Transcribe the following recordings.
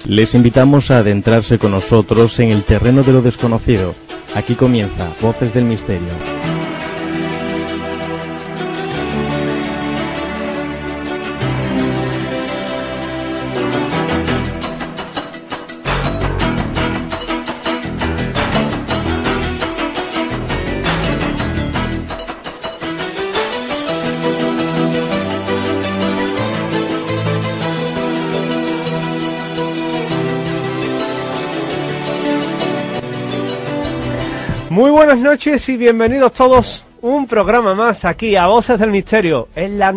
Les invitamos a adentrarse con nosotros en el terreno de lo desconocido. Aquí comienza Voces del Misterio. Muy buenas noches y bienvenidos todos un programa más aquí a Voces del Misterio en la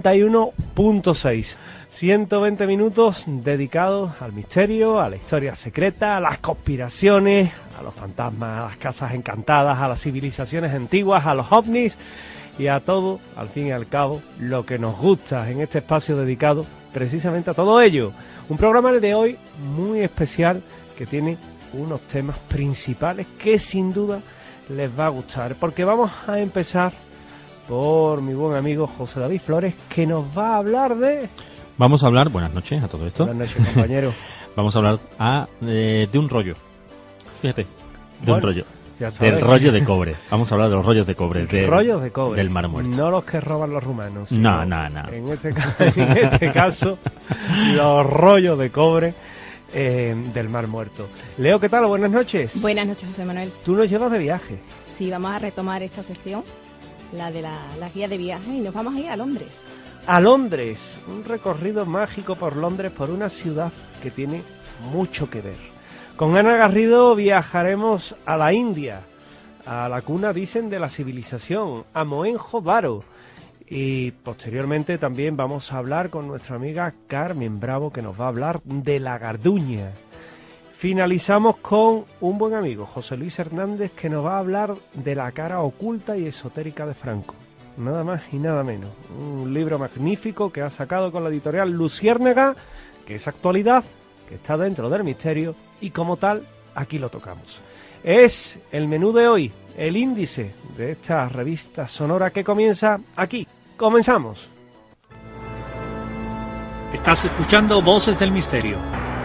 91.6. 120 minutos dedicados al misterio, a la historia secreta, a las conspiraciones, a los fantasmas, a las casas encantadas, a las civilizaciones antiguas, a los ovnis y a todo, al fin y al cabo, lo que nos gusta en este espacio dedicado precisamente a todo ello. Un programa el de hoy muy especial que tiene unos temas principales que sin duda les va a gustar, porque vamos a empezar por mi buen amigo José David Flores, que nos va a hablar de... Vamos a hablar, buenas noches a todo esto. Buenas noches, compañero. Vamos a hablar de un rollo, fíjate, Bueno, un rollo, ya sabes. del rollo de cobre. Vamos a hablar de los rollos de cobre. Rollos de cobre. Del Mar Muerto. No los que roban los rumanos. No. En este caso, los rollos de cobre del Mar Muerto. Leo, ¿qué tal? Buenas noches. Buenas noches, José Manuel. Tú nos llevas de viaje. Sí, vamos a retomar esta sección, la de la guía de viaje, y nos vamos a ir a Londres. A Londres, un recorrido mágico por Londres, por una ciudad que tiene mucho que ver. Con Ana Garrido viajaremos a la India, a la cuna, dicen, de la civilización, a Mohenjo-Daro. Y posteriormente también vamos a hablar con nuestra amiga Carmen Bravo, que nos va a hablar de la Garduña. Finalizamos con un buen amigo, José Luis Hernández, que nos va a hablar de la cara oculta y esotérica de Franco. Nada más y nada menos. Un libro magnífico que ha sacado con la editorial Luciérnaga, que es actualidad, que está dentro del misterio y como tal, aquí lo tocamos. Es el menú de hoy, el índice de esta revista sonora que comienza aquí. ¡Comenzamos! Estás escuchando Voces del Misterio.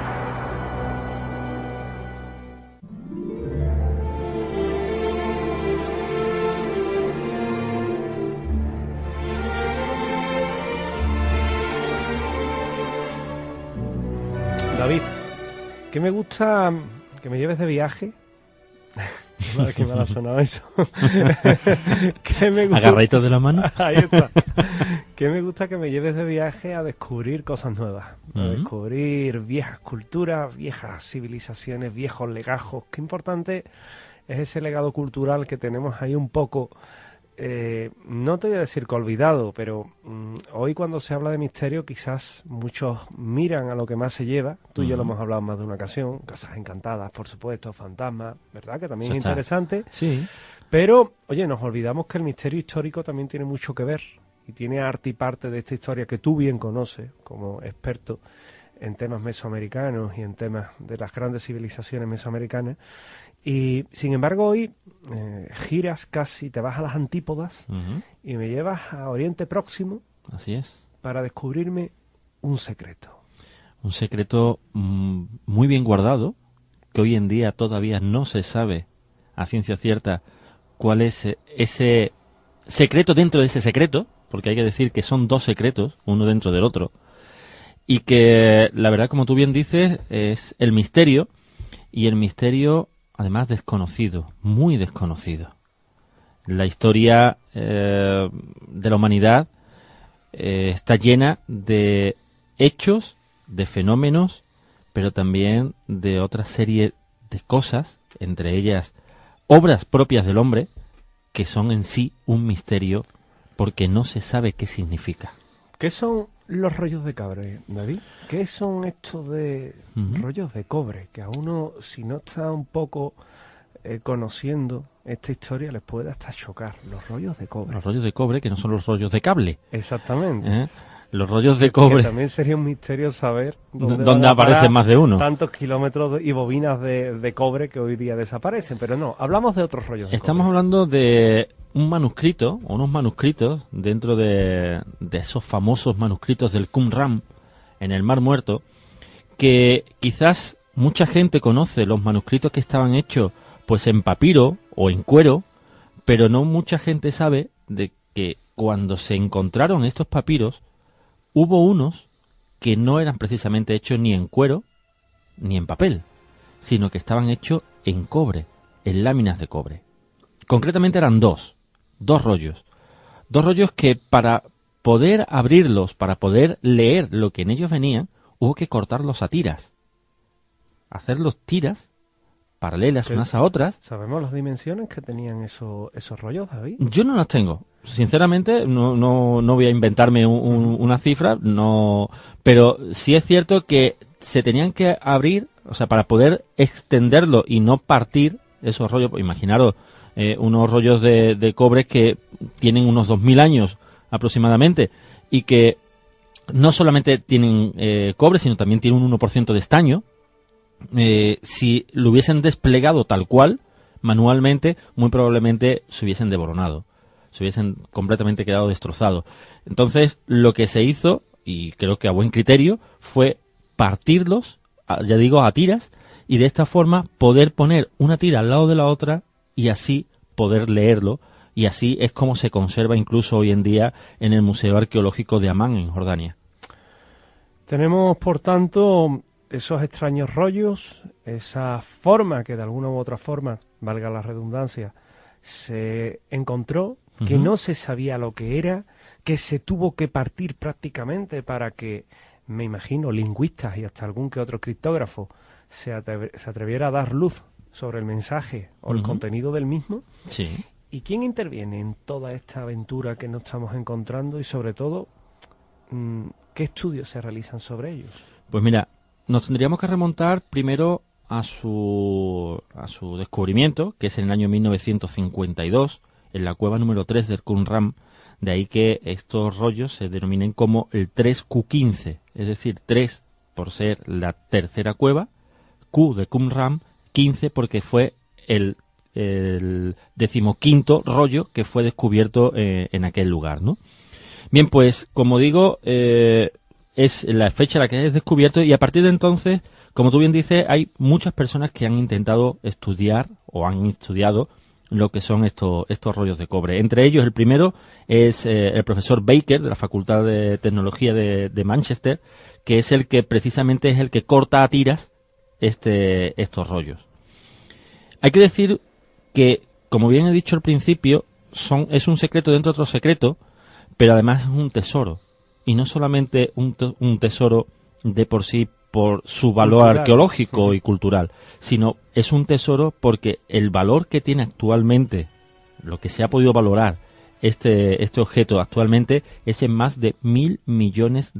David, ¿qué me gusta que me lleves de viaje? Qué mal ha sonado eso. ¿Qué me gusta? Agarraditos de la mano. Ahí está. Que me gusta que me lleves de viaje a descubrir cosas nuevas, a descubrir viejas culturas, viejas civilizaciones, viejos legajos. Qué importante es ese legado cultural que tenemos ahí un poco, no te voy a decir que olvidado, pero hoy cuando se habla de misterio quizás muchos miran a lo que más se lleva. Tú y yo lo hemos hablado más de una ocasión, casas encantadas, por supuesto, fantasmas, ¿verdad? Que también es interesante. Sí. Pero, oye, nos olvidamos que el misterio histórico también tiene mucho que ver y tiene arte y parte de esta historia que tú bien conoces como experto en temas mesoamericanos y en temas de las grandes civilizaciones mesoamericanas. Y, sin embargo, hoy giras casi, te vas a las antípodas y me llevas a Oriente Próximo. Así es. Para descubrirme un secreto. Un secreto muy bien guardado, que hoy en día todavía no se sabe a ciencia cierta cuál es ese secreto dentro de ese secreto, porque hay que decir que son dos secretos, uno dentro del otro, y que la verdad, como tú bien dices, es el misterio, y el misterio además desconocido, muy desconocido. La historia de la humanidad está llena de hechos, de fenómenos, pero también de otra serie de cosas, entre ellas obras propias del hombre, que son en sí un misterio porque no se sabe qué significa. ¿Qué son los rollos de cobre, David? ¿Qué son estos de rollos de cobre? Que a uno, si no está un poco conociendo esta historia, les puede hasta chocar. Los rollos de cobre. Los rollos de cobre, que no son los rollos de cable. Exactamente. Los rollos de cobre. Que también sería un misterio saber dónde aparecen más de uno. Tantos kilómetros y bobinas de cobre que hoy día desaparecen. Pero no, hablamos de otros rollos de Estamos cobre. hablando de un manuscrito, o unos manuscritos, dentro de esos famosos manuscritos del Qumran, en el Mar Muerto, que quizás mucha gente conoce los manuscritos que estaban hechos pues en papiro o en cuero, pero no mucha gente sabe de que cuando se encontraron estos papiros, hubo unos que no eran precisamente hechos ni en cuero ni en papel, sino que estaban hechos en cobre, en láminas de cobre. Concretamente eran dos rollos que para poder abrirlos, para poder leer lo que en ellos venían, hubo que cortarlos a tiras, hacerlos tiras paralelas unas a otras. ¿Sabemos las dimensiones que tenían esos rollos, David? Yo no las tengo. Sinceramente, no voy a inventarme una cifra, no, pero sí es cierto que se tenían que abrir, o sea, para poder extenderlo y no partir esos rollos. Imaginaros unos rollos de cobre que tienen unos 2000 años aproximadamente y que no solamente tienen cobre, sino también tienen un 1% de estaño. Si lo hubiesen desplegado tal cual, manualmente, muy probablemente se hubiesen desboronado, se hubiesen completamente quedado destrozados. Entonces, lo que se hizo, y creo que a buen criterio, fue partirlos, ya digo, a tiras, y de esta forma poder poner una tira al lado de la otra y así poder leerlo, y así es como se conserva incluso hoy en día en el Museo Arqueológico de Amán, en Jordania. Tenemos, por tanto, esos extraños rollos, esa forma que de alguna u otra forma, valga la redundancia, se encontró, que no se sabía lo que era, que se tuvo que partir prácticamente para que, me imagino, lingüistas y hasta algún que otro criptógrafo se atreviera a dar luz sobre el mensaje o el contenido del mismo. Sí. ¿Y quién interviene en toda esta aventura que nos estamos encontrando y, sobre todo, qué estudios se realizan sobre ellos? Pues mira, nos tendríamos que remontar primero a su descubrimiento, que es en el año 1952, en la cueva número 3 del Qumran. De ahí que estos rollos se denominen como el 3Q15, es decir, 3 por ser la tercera cueva, Q de Qumran, 15 porque fue el 15º rollo que fue descubierto en aquel lugar, ¿no? Bien, pues, como digo, es la fecha en la que es descubierto, y a partir de entonces, como tú bien dices, hay muchas personas que han intentado estudiar o han estudiado lo que son estos rollos de cobre. Entre ellos, el primero es el profesor Baker, de la Facultad de Tecnología de Manchester, que es el que precisamente es el que corta a tiras estos rollos. Hay que decir que, como bien he dicho al principio, es un secreto dentro de otro secreto, pero además es un tesoro. Y no solamente un tesoro de por sí por su valor cultural, arqueológico y cultural, sino es un tesoro porque el valor que tiene actualmente, lo que se ha podido valorar este objeto actualmente, es en más de $1.000 millones.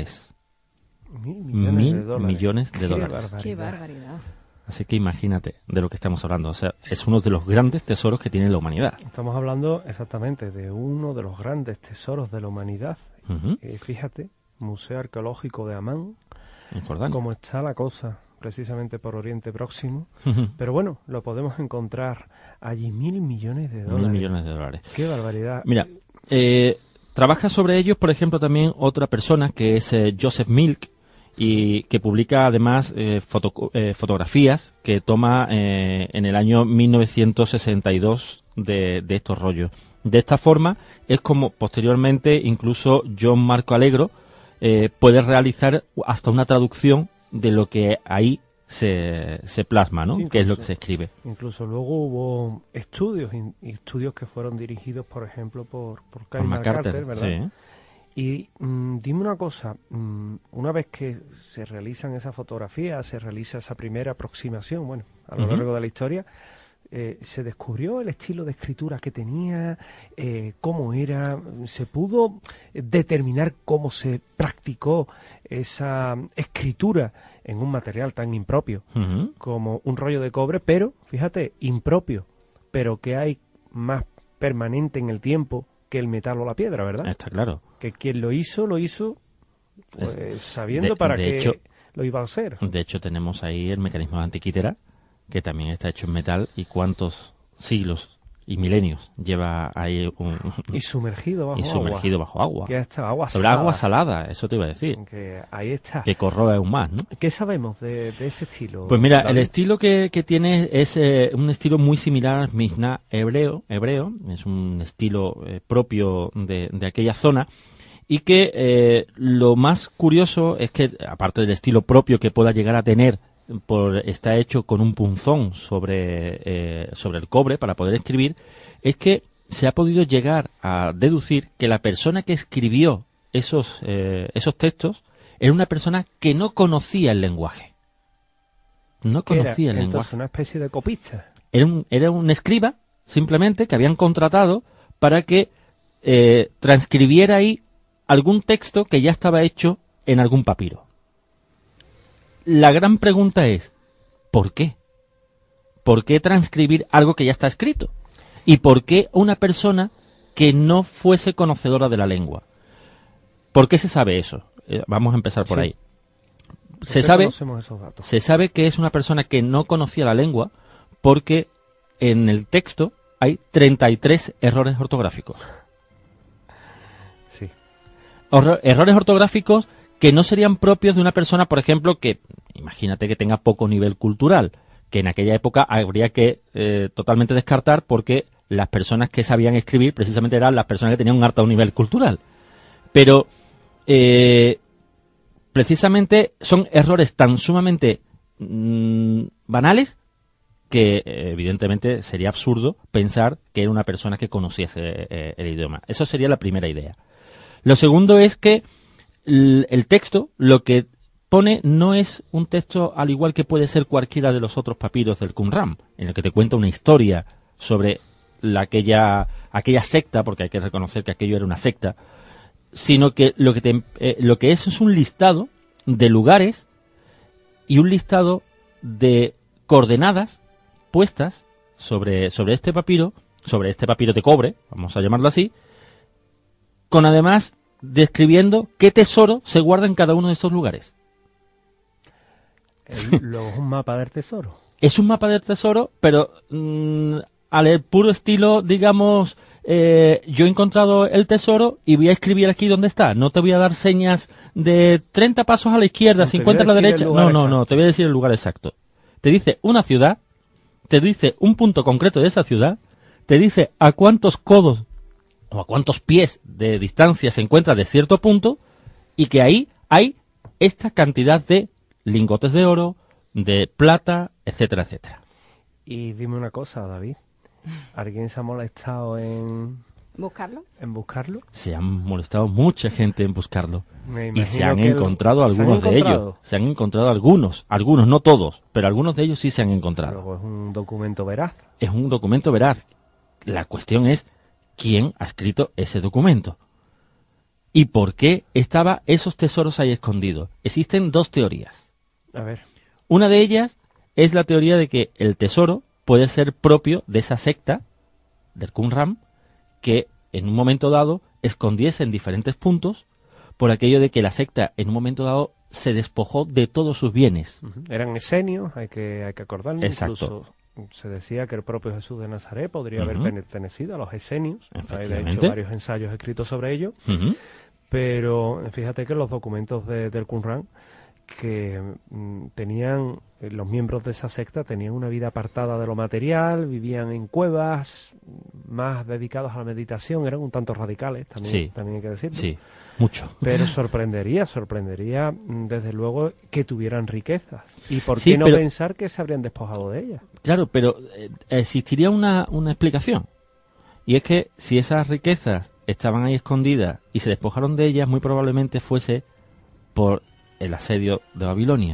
$1.000 millones. ¡Qué barbaridad! Así que imagínate de lo que estamos hablando. O sea, es uno de los grandes tesoros que tiene la humanidad. Estamos hablando exactamente de uno de los grandes tesoros de la humanidad. Fíjate, Museo Arqueológico de Amán, en Jordania. Cómo está la cosa, precisamente por Oriente Próximo. Pero bueno, lo podemos encontrar allí. $1.000 millones. $1.000 millones. ¡Qué barbaridad! Mira, trabaja sobre ellos, por ejemplo, también otra persona que es Joseph Milk, y que publica además fotografías que toma en el año 1962 de estos rollos. De esta forma es como posteriormente incluso John Marco Allegro puede realizar hasta una traducción de lo que ahí se plasma, ¿no? Sí, que es lo que se escribe. Incluso luego hubo estudios que fueron dirigidos, por ejemplo, por Kyle Carter, ¿verdad? Sí. Y dime una cosa, una vez que se realizan esas fotografías, se realiza esa primera aproximación, bueno, a lo largo de la historia, se descubrió el estilo de escritura que tenía, cómo era, se pudo determinar cómo se practicó esa escritura en un material tan impropio como un rollo de cobre, pero, fíjate, impropio, pero que hay más permanente en el tiempo que el metal o la piedra, ¿verdad? Está claro. Que quien lo hizo pues, sabiendo para qué lo iba a hacer. De hecho, tenemos ahí el mecanismo de Antiquitera, que también está hecho en metal, y cuántos siglos y milenios lleva ahí y sumergido bajo agua. Que está agua sobre salada. agua salada, eso te iba a decir. Que ahí está. Que corroe aún más, ¿no? ¿Qué sabemos de ese estilo? Pues mira, David? el estilo que tiene es un estilo muy similar al Mishnah hebreo, es un estilo propio de aquella zona, y que lo más curioso es que, aparte del estilo propio que pueda llegar a tener, está hecho con un punzón sobre el cobre para poder escribir, es que se ha podido llegar a deducir que la persona que escribió esos textos era una persona que no conocía el lenguaje. No conocía el lenguaje. Entonces, una especie de copista. Era un escriba, simplemente, que habían contratado para que transcribiera ahí algún texto que ya estaba hecho en algún papiro. La gran pregunta es, ¿por qué? ¿Por qué transcribir algo que ya está escrito? ¿Y por qué una persona que no fuese conocedora de la lengua? ¿Por qué se sabe eso? Vamos a empezar por ahí. Se sabe que es una persona que no conocía la lengua porque en el texto hay 33 errores ortográficos. Sí. Errores ortográficos que no serían propios de una persona, por ejemplo, que imagínate que tenga poco nivel cultural, que en aquella época habría que totalmente descartar porque las personas que sabían escribir precisamente eran las personas que tenían un alto nivel cultural. Pero precisamente son errores tan sumamente banales que evidentemente sería absurdo pensar que era una persona que conociese el idioma. Eso sería la primera idea. Lo segundo es que el texto, lo que pone, no es un texto al igual que puede ser cualquiera de los otros papiros del Qumran, en el que te cuenta una historia sobre aquella secta, porque hay que reconocer que aquello era una secta, sino que lo que es un listado de lugares y un listado de coordenadas puestas sobre este papiro de cobre, vamos a llamarlo así, con además describiendo qué tesoro se guarda en cada uno de estos lugares. Es un mapa del tesoro. Es un mapa del tesoro, pero al puro estilo, digamos, yo he encontrado el tesoro y voy a escribir aquí dónde está. No te voy a dar señas de 30 pasos a la izquierda, 50 a la derecha. No, te voy a decir el lugar exacto. Te dice una ciudad, te dice un punto concreto de esa ciudad, te dice a cuántos codos o a cuántos pies de distancia se encuentra de cierto punto, y que ahí hay esta cantidad de lingotes de oro, de plata, etcétera, etcétera. Y dime una cosa, David. ¿Alguien se ha molestado en buscarlo? Se han molestado mucha gente en buscarlo. Y se han que encontrado algunos de ellos. Se han encontrado algunos, no todos, pero algunos de ellos sí se han encontrado. Luego es un documento veraz. Es un documento veraz. La cuestión es quién ha escrito ese documento y por qué estaban esos tesoros ahí escondidos. Existen dos teorías. A ver. Una de ellas es la teoría de que el tesoro puede ser propio de esa secta del Qumran, que en un momento dado escondiese en diferentes puntos por aquello de que la secta en un momento dado se despojó de todos sus bienes. Eran esenios, hay que acordarnos. Exacto. Incluso se decía que el propio Jesús de Nazaret podría haber pertenecido a los esenios. Hay de hecho varios ensayos escritos sobre ello. Pero fíjate que los documentos del Qumran, que tenían, los miembros de esa secta tenían una vida apartada de lo material, vivían en cuevas, más dedicados a la meditación, eran un tanto radicales, también hay que decirlo. Sí, mucho. Pero sorprendería desde luego que tuvieran riquezas. ¿Y por qué no pensar que se habrían despojado de ellas? Claro, pero existiría una explicación. Y es que si esas riquezas estaban ahí escondidas y se despojaron de ellas, muy probablemente fuese por el asedio de Babilonia.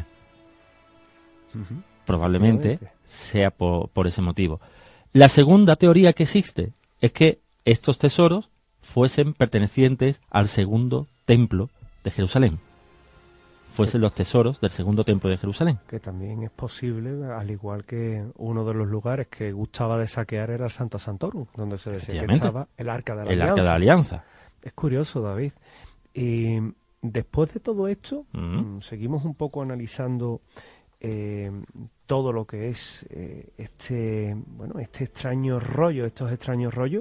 Probablemente sea por ese motivo. La segunda teoría que existe es que estos tesoros fuesen pertenecientes al segundo templo de Jerusalén. Fuesen los tesoros del segundo templo de Jerusalén. Que también es posible, al igual que uno de los lugares que gustaba de saquear era el Santo Santorum, donde se decía que estaba el Arca de la Alianza. El Arca de la Alianza. Es curioso, David. Y después de todo esto, seguimos un poco analizando todo lo que es este extraño rollo, estos extraños rollos.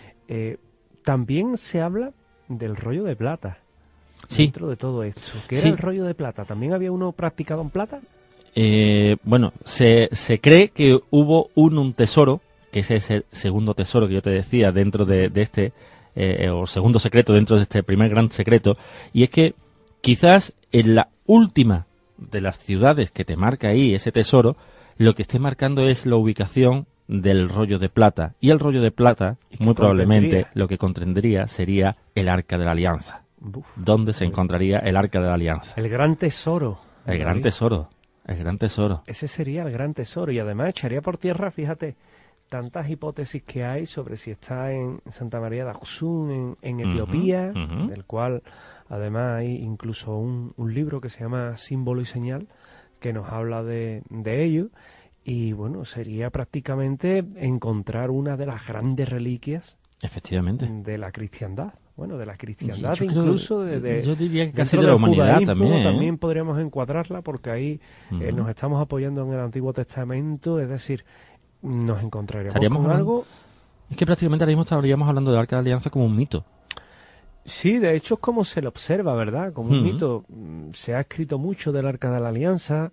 También se habla del rollo de plata. Sí. Dentro de todo esto. ¿Qué era Sí. el rollo de plata? ¿También había uno practicado en plata? Bueno, se cree que hubo un tesoro, que ese es el segundo tesoro que yo te decía dentro de este, o segundo secreto dentro de este primer gran secreto, y es que quizás en la última de las ciudades que te marca ahí ese tesoro, lo que esté marcando es la ubicación del rollo de plata, y el rollo de plata, muy probablemente, lo que contendría sería el Arca de la Alianza. Uf, ¿Dónde se encontraría el Arca de la Alianza? el gran tesoro. El gran tesoro. El gran tesoro. Ese sería el gran tesoro, y además echaría por tierra, fíjate, tantas hipótesis que hay sobre si está en Santa María de Axum, en Etiopía, ujú. del cual además hay incluso un libro que se llama Símbolo y Señal, que nos habla de ello, y bueno, sería prácticamente encontrar una de las grandes reliquias Efectivamente. de la cristiandad. Bueno, de la cristiandad, Yo creo- incluso yo diría que casi dentro de la del humanidad judaísmo también, ¿eh? podríamos encuadrarla, porque ahí Ujú. nos estamos apoyando en el Antiguo Testamento, es decir, nos encontraremos Estaríamos con hablando- algo. Es que prácticamente ahora mismo estaríamos hablando del Arca de la Alianza como un mito. Sí, de hecho es como se le observa, ¿verdad? Como un Ujú. mito. Se ha escrito mucho del Arca de la Alianza,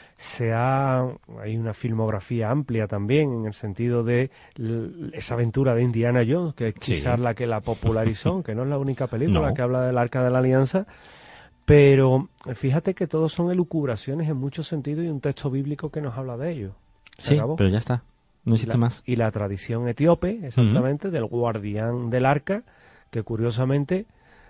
hay una filmografía amplia también en el sentido de esa aventura de Indiana Jones, que es quizás Sí. la que la popularizó, que no es la única película No. que habla del Arca de la Alianza, pero fíjate que todos son elucubraciones en muchos sentidos y un texto bíblico que nos habla de ello. Se Sí, acabó. pero ya está. No existe más. Y la tradición etíope, exactamente, del guardián del arca, que curiosamente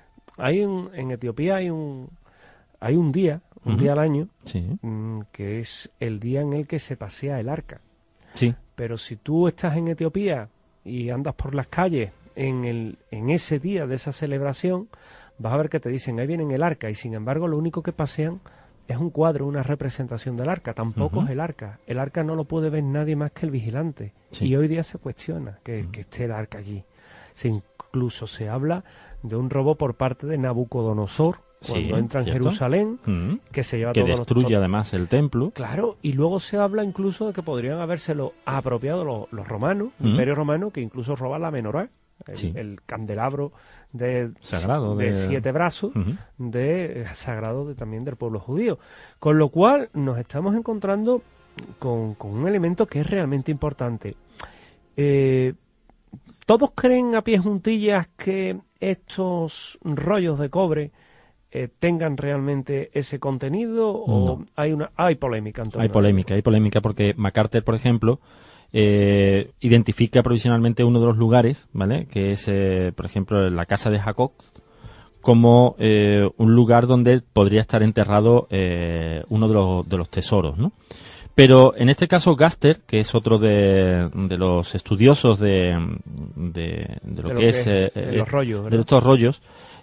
en Etiopía hay un día, Ujú. día al año, Sí, que es el día en el que se pasea el arca. sí. Pero si tú estás en Etiopía y andas por las calles en ese día de esa celebración, vas a ver que te dicen, ahí viene el arca, y sin embargo lo único que pasean es un cuadro, una representación del arca, tampoco Ujú. es el arca. El arca no lo puede ver nadie más que el vigilante. Sí. Y hoy día se cuestiona que esté el arca allí. Incluso se habla de un robo por parte de Nabucodonosor cuando Sí, entra en cierto. Jerusalén, Ujú. que se lleva Que todo destruye además el templo. Claro, y luego se habla incluso de que podrían habérselo apropiado los romanos, el Ujú. Imperio Romano, que incluso roba la menorá, Sí. el candelabro de Sagrado de de- 7 brazos, Ujú. sagrado también del pueblo judío. Con lo cual nos estamos encontrando con un elemento que es realmente importante. ¿Todos creen a pie juntillas que estos rollos de cobre tengan realmente ese contenido, o No. hay polémica en torno Hay polémica porque MacArthur, por ejemplo, identifica provisionalmente uno de los lugares, ¿vale? Que es, por ejemplo, la casa de Jacob, como un lugar donde podría estar enterrado uno de los tesoros, ¿no? Pero en este caso Gaster, que es otro de los estudiosos de lo que es los rollos, ¿verdad? de estos rollos,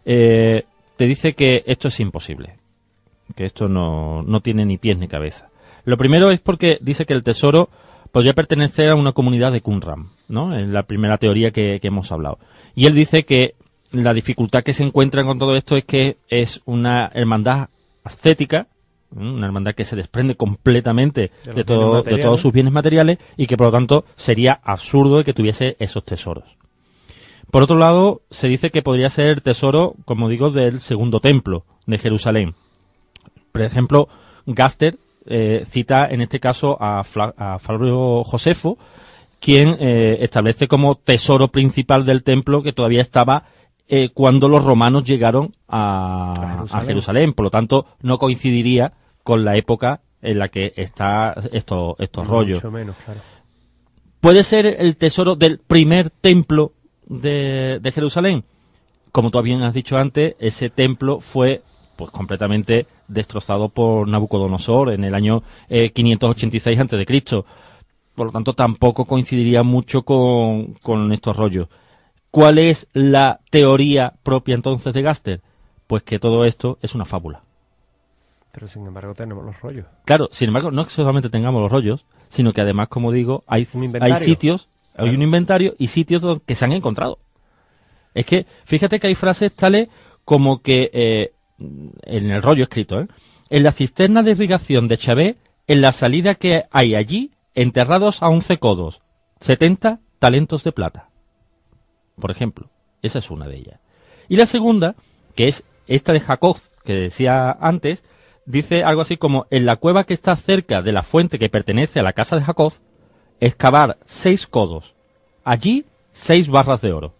te dice que esto es imposible, que esto no tiene ni pies ni cabeza. Lo primero es porque dice que el tesoro podría pertenecer a una comunidad de Qumran, ¿no? En la primera teoría que hemos hablado. Y él dice que la dificultad que se encuentra con todo esto es que es una hermandad ascética, una hermandad que se desprende completamente de todos sus bienes materiales, y que por lo tanto sería absurdo que tuviese esos tesoros. Por otro lado, se dice que podría ser el tesoro, como digo, del segundo templo de Jerusalén. Por ejemplo, Gaster cita en este caso a Flavio Josefo, quien establece como tesoro principal del templo que todavía estaba cuando los romanos llegaron a Jerusalén. Por lo tanto, no coincidiría con la época en la que está estos rollos. Mucho menos, claro. ¿Puede ser el tesoro del primer templo de Jerusalén? Como tú bien has dicho antes, ese templo fue pues completamente destrozado por Nabucodonosor en el año 586 a.C. Por lo tanto, tampoco coincidiría mucho con estos rollos. ¿Cuál es la teoría propia entonces de Gaster? Pues que todo esto es una fábula. Pero sin embargo tenemos los rollos. Claro, sin embargo, no solamente tengamos los rollos, sino que además, como digo, hay sitios, claro, hay un inventario y sitios que se han encontrado. Es que, fíjate que hay frases tales como que, en el rollo escrito, en la cisterna de irrigación de Chavé en la salida que hay allí, enterrados a 11 codos, 70 talentos de plata. Por ejemplo, esa es una de ellas. Y la segunda, que es esta de Jacob, que decía antes, dice algo así como: en la cueva que está cerca de la fuente que pertenece a la casa de Jacob, excavar 6 codos. Allí, 6 barras de oro.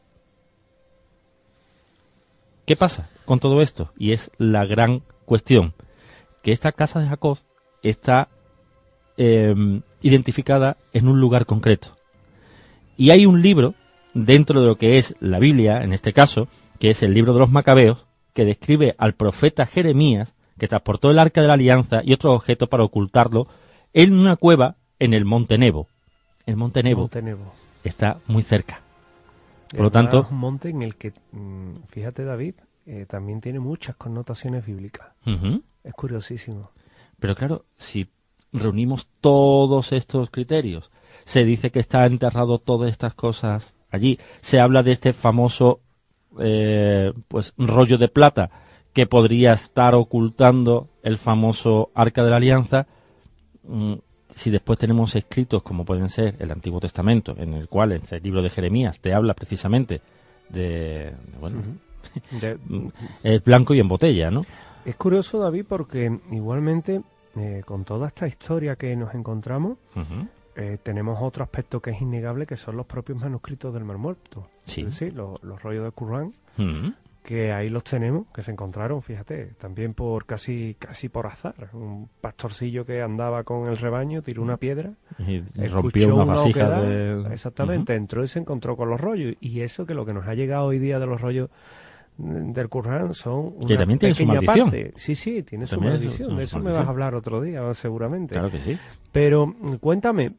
¿Qué pasa con todo esto? Y es la gran cuestión. Que esta casa de Jacob está identificada en un lugar concreto. Y hay un libro, dentro de lo que es la Biblia, en este caso, que es el libro de los Macabeos, que describe al profeta Jeremías, que transportó el arca de la alianza y otros objetos para ocultarlo en una cueva en el Monte Nebo. El Monte Nebo está muy cerca. Por lo tanto, es un monte en el que, fíjate, David, también tiene muchas connotaciones bíblicas. Es curiosísimo. Pero claro, si reunimos todos estos criterios, se dice que está enterrado todas estas cosas allí, se habla de este famoso pues rollo de plata que podría estar ocultando el famoso Arca de la Alianza. Si después tenemos escritos como pueden ser el Antiguo Testamento, en el cual el libro de Jeremías te habla precisamente de bueno, es blanco y en botella, ¿no? Es curioso, David, porque igualmente con toda esta historia que nos encontramos, tenemos otro aspecto que es innegable, que son los propios manuscritos del Mar Muerto. Sí. Es decir, los rollos del Corán, que ahí los tenemos, que se encontraron, fíjate, también por casi por azar. Un pastorcillo que andaba con el rebaño tiró una piedra y rompió una vasija exactamente, entró y se encontró con los rollos. Y eso, que lo que nos ha llegado hoy día de los rollos del Corán son una que también tiene su maldición. Parte. Sí, tiene su maldición. De eso me vas a hablar otro día, seguramente. Claro que sí. Pero cuéntame,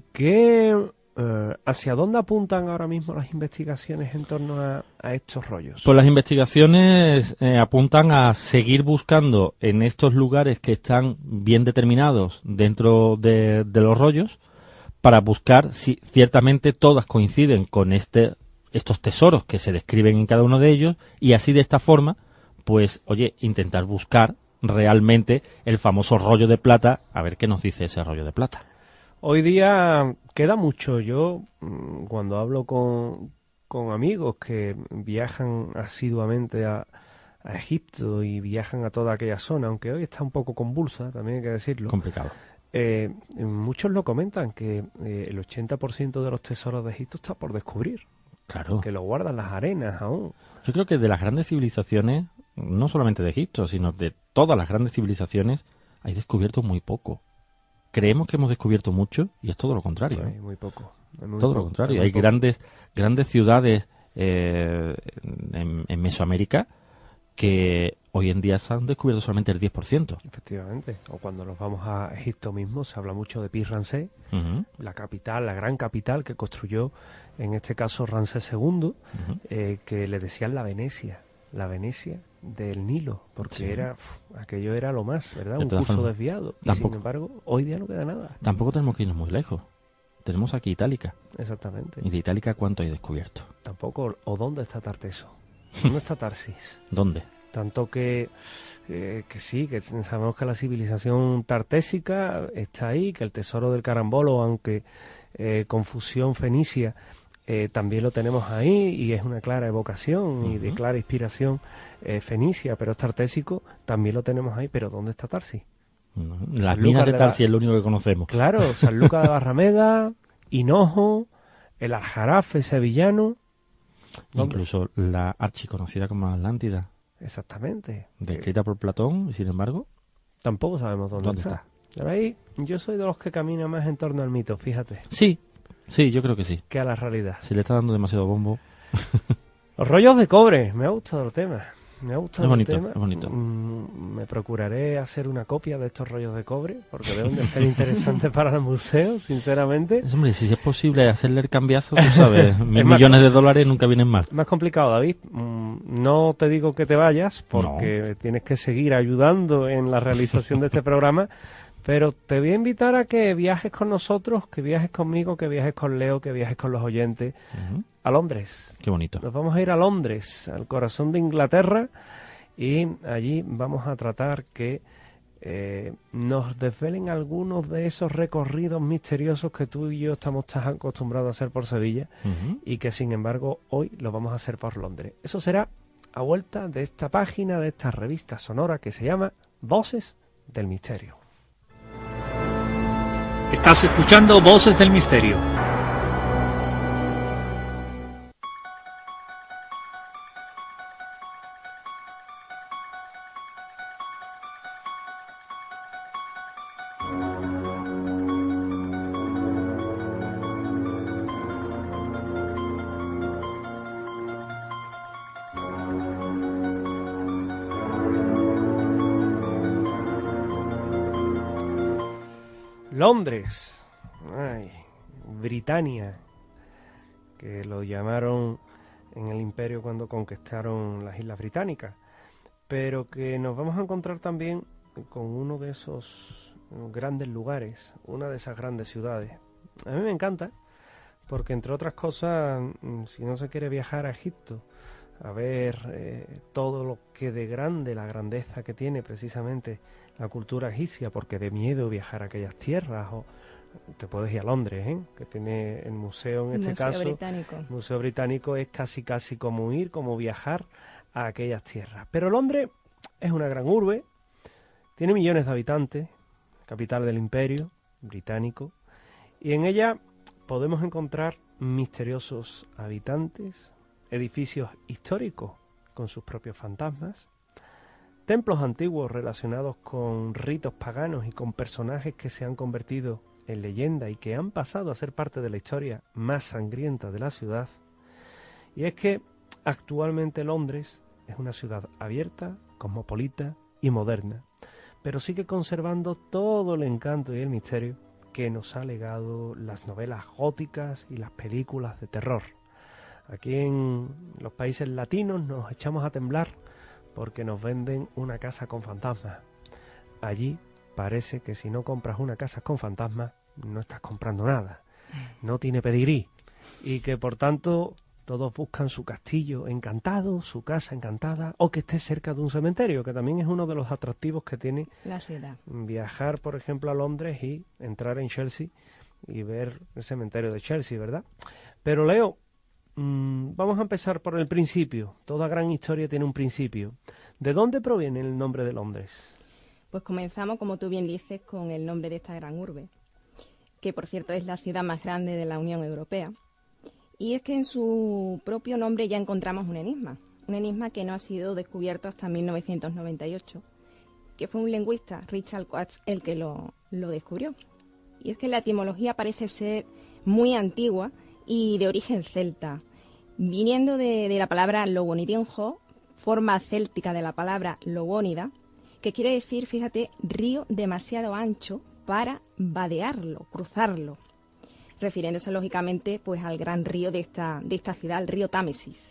¿hacia dónde apuntan ahora mismo las investigaciones en torno a estos rollos? Pues las investigaciones apuntan a seguir buscando en estos lugares que están bien determinados dentro de los rollos, para buscar si ciertamente todas coinciden con estos tesoros que se describen en cada uno de ellos, y así de esta forma, pues, oye, intentar buscar realmente el famoso rollo de plata, a ver qué nos dice ese rollo de plata. Hoy día queda mucho. Yo, cuando hablo con amigos que viajan asiduamente a Egipto y viajan a toda aquella zona, aunque hoy está un poco convulsa, también hay que decirlo. Complicado. Muchos lo comentan, que el 80% de los tesoros de Egipto está por descubrir. Claro. Que lo guardan las arenas aún. Yo creo que de las grandes civilizaciones, no solamente de Egipto, sino de todas las grandes civilizaciones, hay descubierto muy poco. Creemos que hemos descubierto mucho y es todo lo contrario. Muy poco. Todo lo contrario. Hay grandes ciudades en Mesoamérica que hoy en día se han descubierto solamente el 10%. Efectivamente. O cuando nos vamos a Egipto mismo, se habla mucho de Pi-Ramsés, la capital, la gran capital que construyó, en este caso, Ramsés II, que le decían la Venecia del Nilo, porque aquello era lo más, ¿verdad? Un curso desviado. Y sin embargo, hoy día no queda nada. Tampoco tenemos que irnos muy lejos. Tenemos aquí Itálica. Exactamente. ¿Y de Itálica cuánto hay descubierto? Tampoco. ¿O dónde está Tarteso? ¿Dónde está Tarsis? ¿Dónde? Tanto que sí, que sabemos que la civilización tartésica está ahí, que el tesoro del Carambolo, aunque Confusión fenicia, también lo tenemos ahí, y es una clara evocación y de clara inspiración fenicia, pero es tartésico, también lo tenemos ahí. Pero ¿dónde está Tarsis? Las minas de Tarsis es lo único que conocemos. Claro, San Lucas de Barrameda, Hinojo, el Aljarafe sevillano. Incluso la archiconocida como Atlántida. Exactamente. Descrita por Platón, y sin embargo, tampoco sabemos dónde está. Pero ahí yo soy de los que camina más en torno al mito, fíjate. Sí, yo creo que sí. Que a la realidad. Se le está dando demasiado bombo. Los rollos de cobre, me ha gustado el tema. Me ha gustado el tema. Es bonito. Me procuraré hacer una copia de estos rollos de cobre, porque deben de ser interesantes para el museo, sinceramente. Hombre, si es posible hacerle el cambiazo, tú sabes, millones de dólares nunca vienen mal. Es más complicado, David. No te digo que te vayas, porque tienes que seguir ayudando en la realización de este programa, pero te voy a invitar a que viajes con nosotros, que viajes conmigo, que viajes con Leo, que viajes con los oyentes. A Londres. Qué bonito. Nos vamos a ir a Londres, al corazón de Inglaterra, y allí vamos a tratar que nos desvelen algunos de esos recorridos misteriosos que tú y yo estamos tan acostumbrados a hacer por Sevilla y que sin embargo hoy lo vamos a hacer por Londres. Eso será a vuelta de esta página, de esta revista sonora que se llama Voces del Misterio. Estás escuchando Voces del Misterio. Londres, Britania, que lo llamaron en el Imperio cuando conquistaron las Islas Británicas, pero que nos vamos a encontrar también con uno de esos grandes lugares, una de esas grandes ciudades. A mí me encanta, porque entre otras cosas, si no se quiere viajar a Egipto, a ver todo lo que de grande, la grandeza que tiene precisamente la cultura egipcia, porque de miedo viajar a aquellas tierras, o te puedes ir a Londres, que tiene el museo en este caso. Británico. El Museo Británico es casi como viajar a aquellas tierras. Pero Londres es una gran urbe, tiene millones de habitantes, capital del Imperio Británico, y en ella podemos encontrar misteriosos habitantes, edificios históricos con sus propios fantasmas, templos antiguos relacionados con ritos paganos y con personajes que se han convertido en leyenda y que han pasado a ser parte de la historia más sangrienta de la ciudad. Y es que actualmente Londres es una ciudad abierta, cosmopolita y moderna, pero sigue conservando todo el encanto y el misterio que nos ha legado las novelas góticas y las películas de terror. Aquí en los países latinos nos echamos a temblar porque nos venden una casa con fantasmas. Allí parece que si no compras una casa con fantasmas, no estás comprando nada. No tiene pedigrí. Y que por tanto todos buscan su castillo encantado, su casa encantada, o que esté cerca de un cementerio, que también es uno de los atractivos que tiene la ciudad. Viajar, por ejemplo, a Londres y entrar en Chelsea y ver el cementerio de Chelsea, ¿verdad? Pero Leo, vamos a empezar por el principio. Toda gran historia tiene un principio. ¿De dónde proviene el nombre de Londres? Pues comenzamos, como tú bien dices, con el nombre de esta gran urbe, que por cierto es la ciudad más grande de la Unión Europea. Y es que en su propio nombre ya encontramos un enigma que no ha sido descubierto hasta 1998, que fue un lingüista, Richard Coates, el que lo descubrió. Y es que la etimología parece ser muy antigua y de origen celta, viniendo de la palabra logonidinjo, forma céltica de la palabra logónida, que quiere decir, fíjate, río demasiado ancho para vadearlo, cruzarlo, refiriéndose lógicamente pues al gran río de esta ciudad, el río Támesis.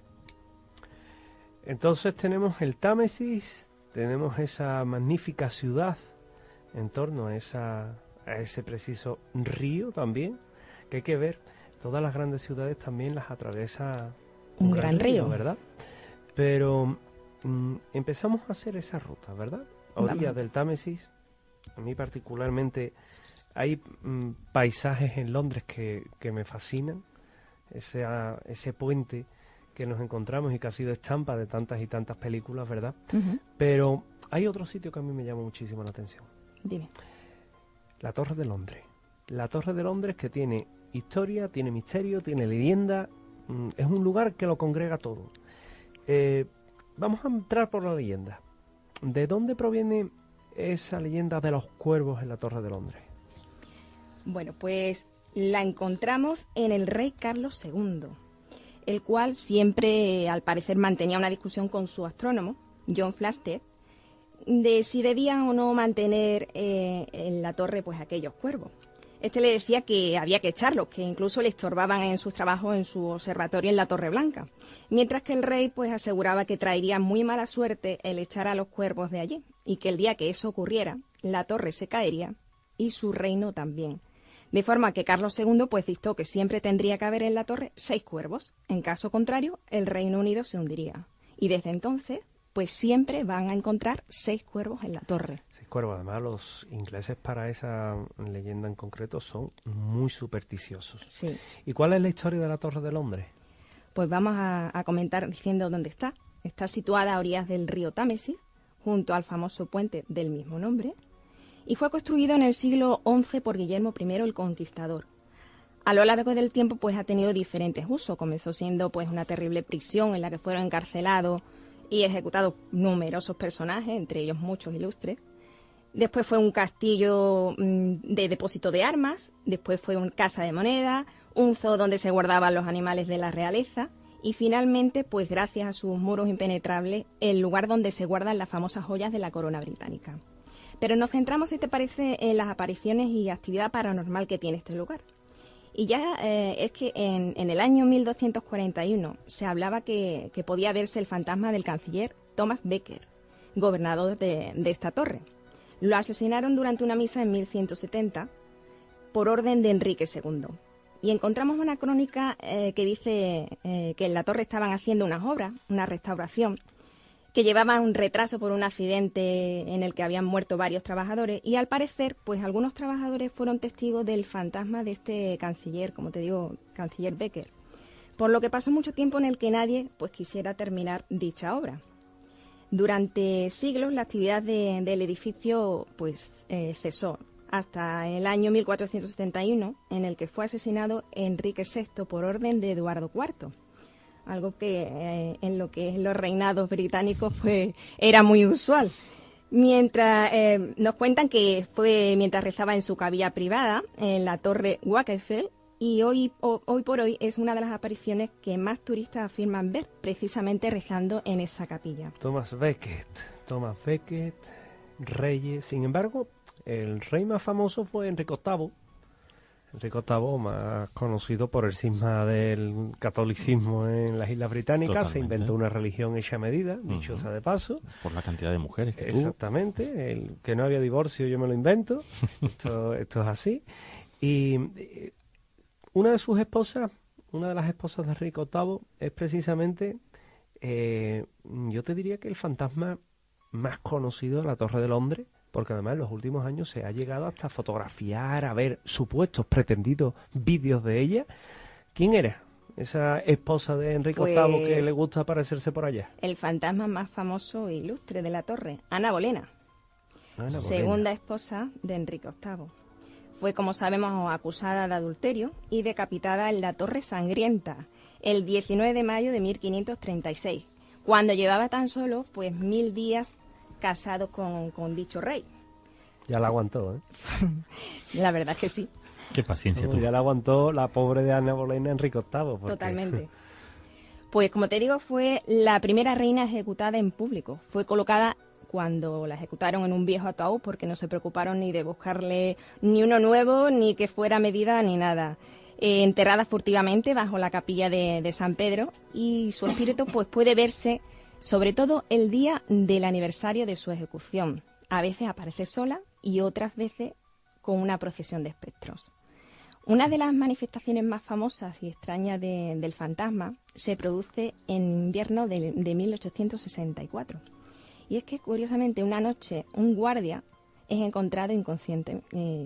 Entonces tenemos el Támesis, tenemos esa magnífica ciudad en torno a ese preciso río también, que hay que ver. Todas las grandes ciudades también las atraviesa un gran río, ¿verdad? Pero empezamos a hacer esa ruta, ¿verdad? A orillas del Támesis. A mí particularmente hay paisajes en Londres que me fascinan. Ese puente que nos encontramos y que ha sido estampa de tantas y tantas películas, ¿verdad? Uh-huh. Pero hay otro sitio que a mí me llama muchísimo la atención. Dime. La Torre de Londres. La Torre de Londres, que tiene historia, tiene misterio, tiene leyenda. Es un lugar que lo congrega todo. Vamos a entrar por la leyenda. ¿De dónde proviene esa leyenda de los cuervos en la Torre de Londres? Bueno, pues la encontramos en el rey Carlos II, el cual siempre, al parecer, mantenía una discusión con su astrónomo, John Flamsteed, de si debían o no mantener en la torre pues aquellos cuervos. Este le decía que había que echarlos, que incluso le estorbaban en sus trabajos en su observatorio en la Torre Blanca, mientras que el rey pues aseguraba que traería muy mala suerte el echar a los cuervos de allí, y que el día que eso ocurriera, la torre se caería y su reino también. De forma que Carlos II pues dictó que siempre tendría que haber en la torre 6 cuervos, en caso contrario el Reino Unido se hundiría. Y desde entonces pues siempre van a encontrar 6 cuervos en la torre. 6 cuervos. Además, los ingleses para esa leyenda en concreto son muy supersticiosos. Sí. ¿Y cuál es la historia de la Torre de Londres? Pues vamos a comentar diciendo dónde está. Está situada a orillas del río Támesis, junto al famoso puente del mismo nombre, y fue construido en el siglo XI por Guillermo I el Conquistador. A lo largo del tiempo pues ha tenido diferentes usos. Comenzó siendo pues una terrible prisión en la que fueron encarcelados y ejecutados numerosos personajes, entre ellos muchos ilustres. Después fue un castillo de depósito de armas, después fue una casa de moneda, un zoo donde se guardaban los animales de la realeza y finalmente, pues gracias a sus muros impenetrables, el lugar donde se guardan las famosas joyas de la corona británica. Pero nos centramos, si te parece, en las apariciones y actividad paranormal que tiene este lugar. Y ya es que en el año 1241 se hablaba que podía verse el fantasma del canciller Thomas Becket, gobernador de esta torre. Lo asesinaron durante una misa en 1170 por orden de Enrique II. Y encontramos una crónica que dice que en la torre estaban haciendo unas obras, una restauración, que llevaba un retraso por un accidente en el que habían muerto varios trabajadores y al parecer, pues algunos trabajadores fueron testigos del fantasma de este canciller, como te digo, canciller Becket, por lo que pasó mucho tiempo en el que nadie pues quisiera terminar dicha obra. Durante siglos la actividad del edificio pues cesó, hasta el año 1471, en el que fue asesinado Enrique VI por orden de Eduardo IV. Algo que en lo que es los reinados británicos pues era muy usual. Mientras nos cuentan que fue mientras rezaba en su capilla privada en la torre Wakefield y hoy por hoy es una de las apariciones que más turistas afirman ver, precisamente rezando en esa capilla. Thomas Becket, reyes. Sin embargo, el rey más famoso fue Enrique VIII. Enrique VIII, más conocido por el cisma del catolicismo en las Islas Británicas. Totalmente. Se inventó una religión hecha a medida, dichosa de paso. Por la cantidad de mujeres que tuvo. Exactamente, el que no había divorcio yo me lo invento. Esto es así. Y una de las esposas de Enrique VIII es precisamente, yo te diría que el fantasma más conocido de la Torre de Londres, porque además en los últimos años se ha llegado hasta fotografiar, a ver supuestos pretendidos vídeos de ella. ¿Quién era esa esposa de Enrique VIII que le gusta aparecerse por allá? El fantasma más famoso e ilustre de la torre, Ana Bolena, segunda esposa de Enrique VIII. Fue, como sabemos, acusada de adulterio y decapitada en la Torre Sangrienta el 19 de mayo de 1536, cuando llevaba tan solo pues 1000 días casado con dicho rey. Ya la aguantó, ¿eh? La verdad es que sí. Qué paciencia tú. Ya la aguantó la pobre de Ana Bolena Enrique VIII. Porque... Totalmente. Pues como te digo, fue la primera reina ejecutada en público. Fue colocada cuando la ejecutaron en un viejo ataúd porque no se preocuparon ni de buscarle ni uno nuevo, ni que fuera medida, ni nada. Enterrada furtivamente bajo la capilla de San Pedro y su espíritu pues puede verse sobre todo el día del aniversario de su ejecución. A veces aparece sola y otras veces con una procesión de espectros. Una de las manifestaciones más famosas y extrañas del fantasma se produce en invierno de 1864. Y es que, curiosamente, una noche un guardia es encontrado inconsciente.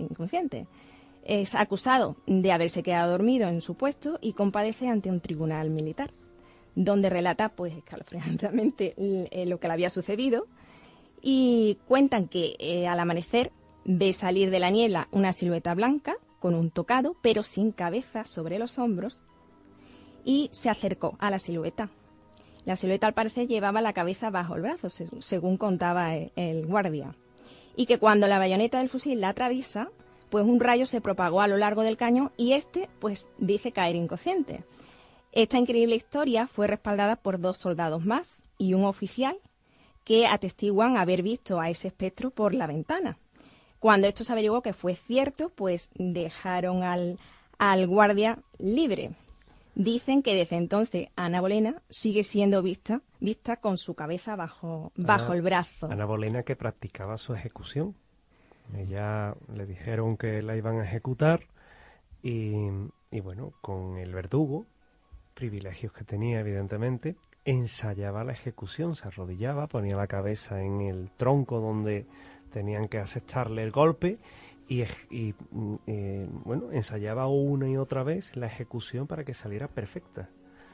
Es acusado de haberse quedado dormido en su puesto y comparece ante un tribunal militar, donde relata, pues, escalofriantemente lo que le había sucedido y cuentan que al amanecer ve salir de la niebla una silueta blanca con un tocado, pero sin cabeza sobre los hombros, y se acercó a la silueta. La silueta, al parecer, llevaba la cabeza bajo el brazo, según contaba el guardia, y que cuando la bayoneta del fusil la atraviesa, pues un rayo se propagó a lo largo del cañón y pues, dice caer inconsciente. Esta increíble historia fue respaldada por 2 soldados más y un oficial que atestiguan haber visto a ese espectro por la ventana. Cuando esto se averiguó que fue cierto, pues dejaron al guardia libre. Dicen que desde entonces Ana Bolena sigue siendo vista con su cabeza bajo el brazo. Ana Bolena, que practicaba su ejecución. Ella le dijeron que la iban a ejecutar y bueno, con el verdugo, privilegios que tenía evidentemente, ensayaba la ejecución, se arrodillaba, ponía la cabeza en el tronco donde tenían que asestarle el golpe y bueno, ensayaba una y otra vez la ejecución para que saliera perfecta.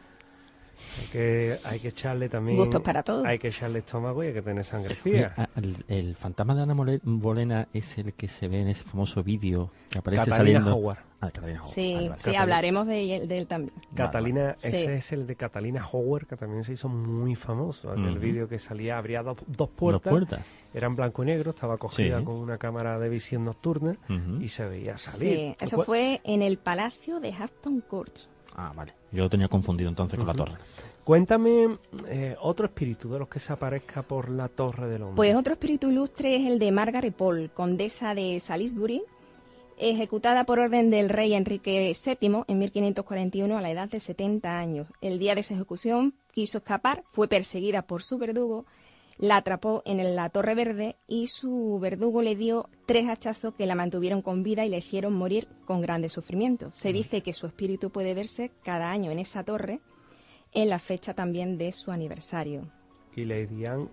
Hay que echarle también... Gustos para todos. Hay que echarle estómago y hay que tener sangre fría. El fantasma de Ana Bolena es el que se ve en ese famoso vídeo que aparece Catalina saliendo... Howard. Catalina Howard. Sí, Vale, vale. sí, hablaremos de él también. Catalina, Sí. ese es el de Catalina Howard, que también se hizo muy famoso. En el vídeo que salía, abría dos puertas. Dos puertas. Era en blanco y negro, estaba cogida Sí. con una cámara de visión nocturna y se veía salir. Sí, eso fue en el Palacio de Hampton Court. Ah, vale. Yo lo tenía confundido entonces con la torre. Cuéntame otro espíritu de los que se aparezca por la Torre del Hombre. Pues otro espíritu ilustre es el de Margaret Pole, condesa de Salisbury, ejecutada por orden del rey Enrique VII en 1541 a la edad de 70 años. El día de esa ejecución quiso escapar, fue perseguida por su verdugo, la atrapó en la Torre Verde y su verdugo le dio 3 hachazos que la mantuvieron con vida y le hicieron morir con grandes sufrimientos. Se dice que su espíritu puede verse cada año en esa torre, en la fecha también de su aniversario. Y Lady Jane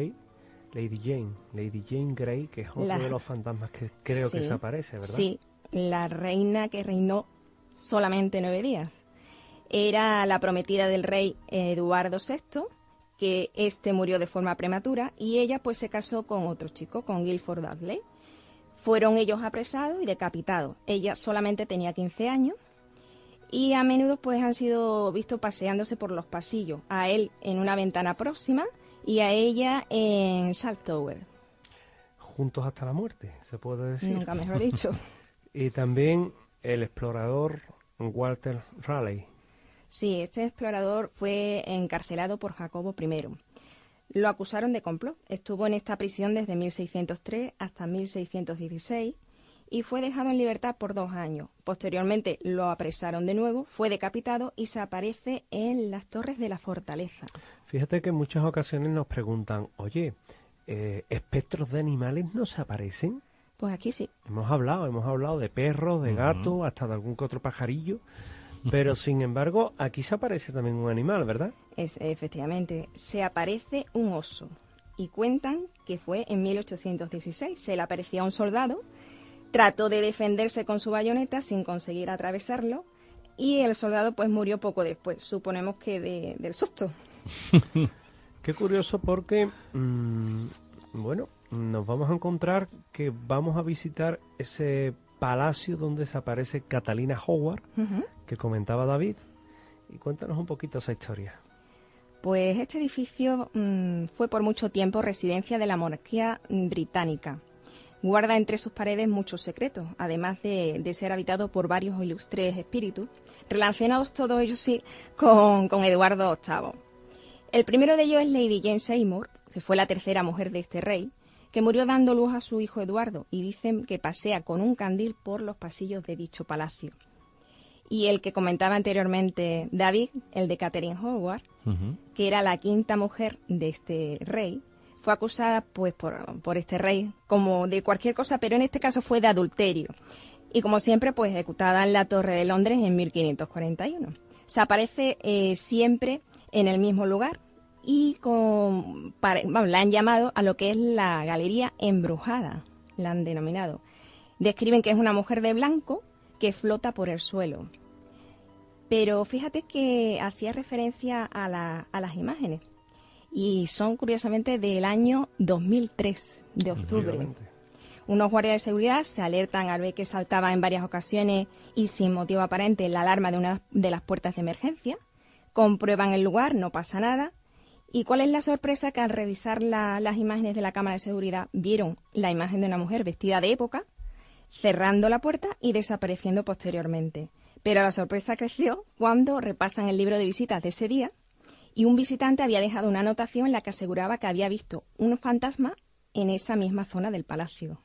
Grey, que es otro de los fantasmas que creo que se aparece, ¿verdad? Sí, la reina que reinó solamente 9 días. Era la prometida del rey Eduardo VI, que este murió de forma prematura, y ella pues se casó con otro chico, con Guilford Dudley. Fueron ellos apresados y decapitados. Ella solamente tenía 15 años y a menudo pues han sido vistos paseándose por los pasillos, a él en una ventana próxima y a ella en Salt Tower. Juntos hasta la muerte, se puede decir. Nunca mejor dicho. Y también el explorador Walter Raleigh. Sí, este explorador fue encarcelado por Jacobo I. Lo acusaron de complot. Estuvo en esta prisión desde 1603 hasta 1616 y fue dejado en libertad por 2 años. Posteriormente lo apresaron de nuevo, fue decapitado y se aparece en las torres de la fortaleza. Fíjate que en muchas ocasiones nos preguntan, oye, ¿espectros de animales no se aparecen? Pues aquí sí. Hemos hablado de perros, de gatos, hasta de algún que otro pajarillo, pero sin embargo aquí se aparece también un animal, ¿verdad? Efectivamente, se aparece un oso y cuentan que fue en 1816. Se le apareció a un soldado, trató de defenderse con su bayoneta sin conseguir atravesarlo y el soldado pues murió poco después, suponemos que del susto. Qué curioso porque, bueno, nos vamos a encontrar que vamos a visitar ese palacio donde se aparece Catalina Howard, que comentaba David, y cuéntanos un poquito esa historia. Pues este edificio fue por mucho tiempo residencia de la monarquía británica. Guarda entre sus paredes muchos secretos, además de ser habitado por varios ilustres espíritus, relacionados todos ellos sí con Eduardo VIII. El primero de ellos es Lady Jane Seymour, que fue la tercera mujer de este rey, que murió dando luz a su hijo Eduardo, y dicen que pasea con un candil por los pasillos de dicho palacio. Y el que comentaba anteriormente David, el de Catherine Howard, que era la quinta mujer de este rey, fue acusada pues por este rey como de cualquier cosa, pero en este caso fue de adulterio. Y como siempre, pues ejecutada en la Torre de Londres en 1541. Se aparece siempre en el mismo lugar y la han llamado a lo que es la Galería Embrujada, la han denominado. Describen que es una mujer de blanco que flota por el suelo. Pero fíjate que hacía referencia a las imágenes. Y son curiosamente del año 2003, de octubre. Unos guardias de seguridad se alertan al ver que saltaba en varias ocasiones y sin motivo aparente la alarma de una de las puertas de emergencia. Comprueban el lugar, no pasa nada. ¿Y cuál es la sorpresa? Que al revisar las imágenes de la cámara de seguridad vieron la imagen de una mujer vestida de época, cerrando la puerta y desapareciendo posteriormente. Pero la sorpresa creció cuando repasan el libro de visitas de ese día y un visitante había dejado una anotación en la que aseguraba que había visto un fantasma en esa misma zona del palacio.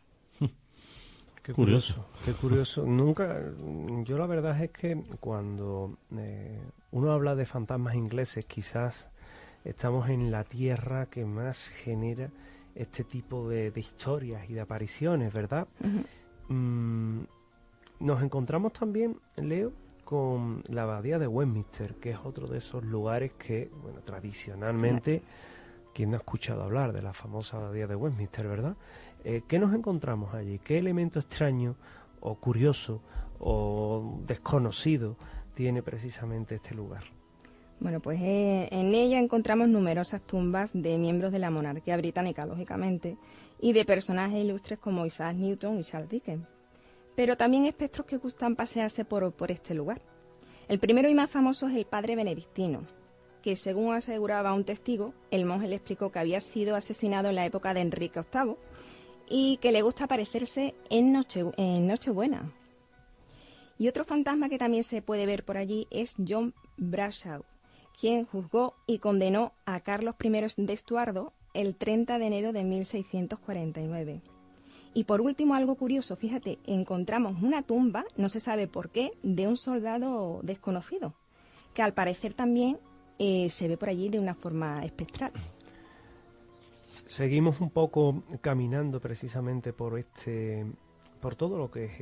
Qué curioso, qué curioso. Yo la verdad es que cuando uno habla de fantasmas ingleses, quizás estamos en la tierra que más genera este tipo de historias y de apariciones, ¿verdad? Nos encontramos también, Leo, con la abadía de Westminster, que es otro de esos lugares que, bueno, tradicionalmente ¿Quién no ha escuchado hablar de la famosa abadía de Westminster, verdad? ¿Qué nos encontramos allí? ¿Qué elemento extraño o curioso o desconocido tiene precisamente este lugar? Bueno, pues en ella encontramos numerosas tumbas de miembros de la monarquía británica, lógicamente, y de personajes ilustres como Isaac Newton y Charles Dickens. Pero también espectros que gustan pasearse por este lugar. El primero y más famoso es el padre benedictino, que según aseguraba un testigo, el monje le explicó que había sido asesinado en la época de Enrique VIII y que le gusta aparecerse en Nochebuena. Y otro fantasma que también se puede ver por allí es John Bradshaw, quien juzgó y condenó a Carlos I de Estuardo el 30 de enero de 1649. Y por último, algo curioso, fíjate, encontramos una tumba, no se sabe por qué, de un soldado desconocido, que al parecer también se ve por allí de una forma espectral. Seguimos un poco caminando precisamente por todo lo que es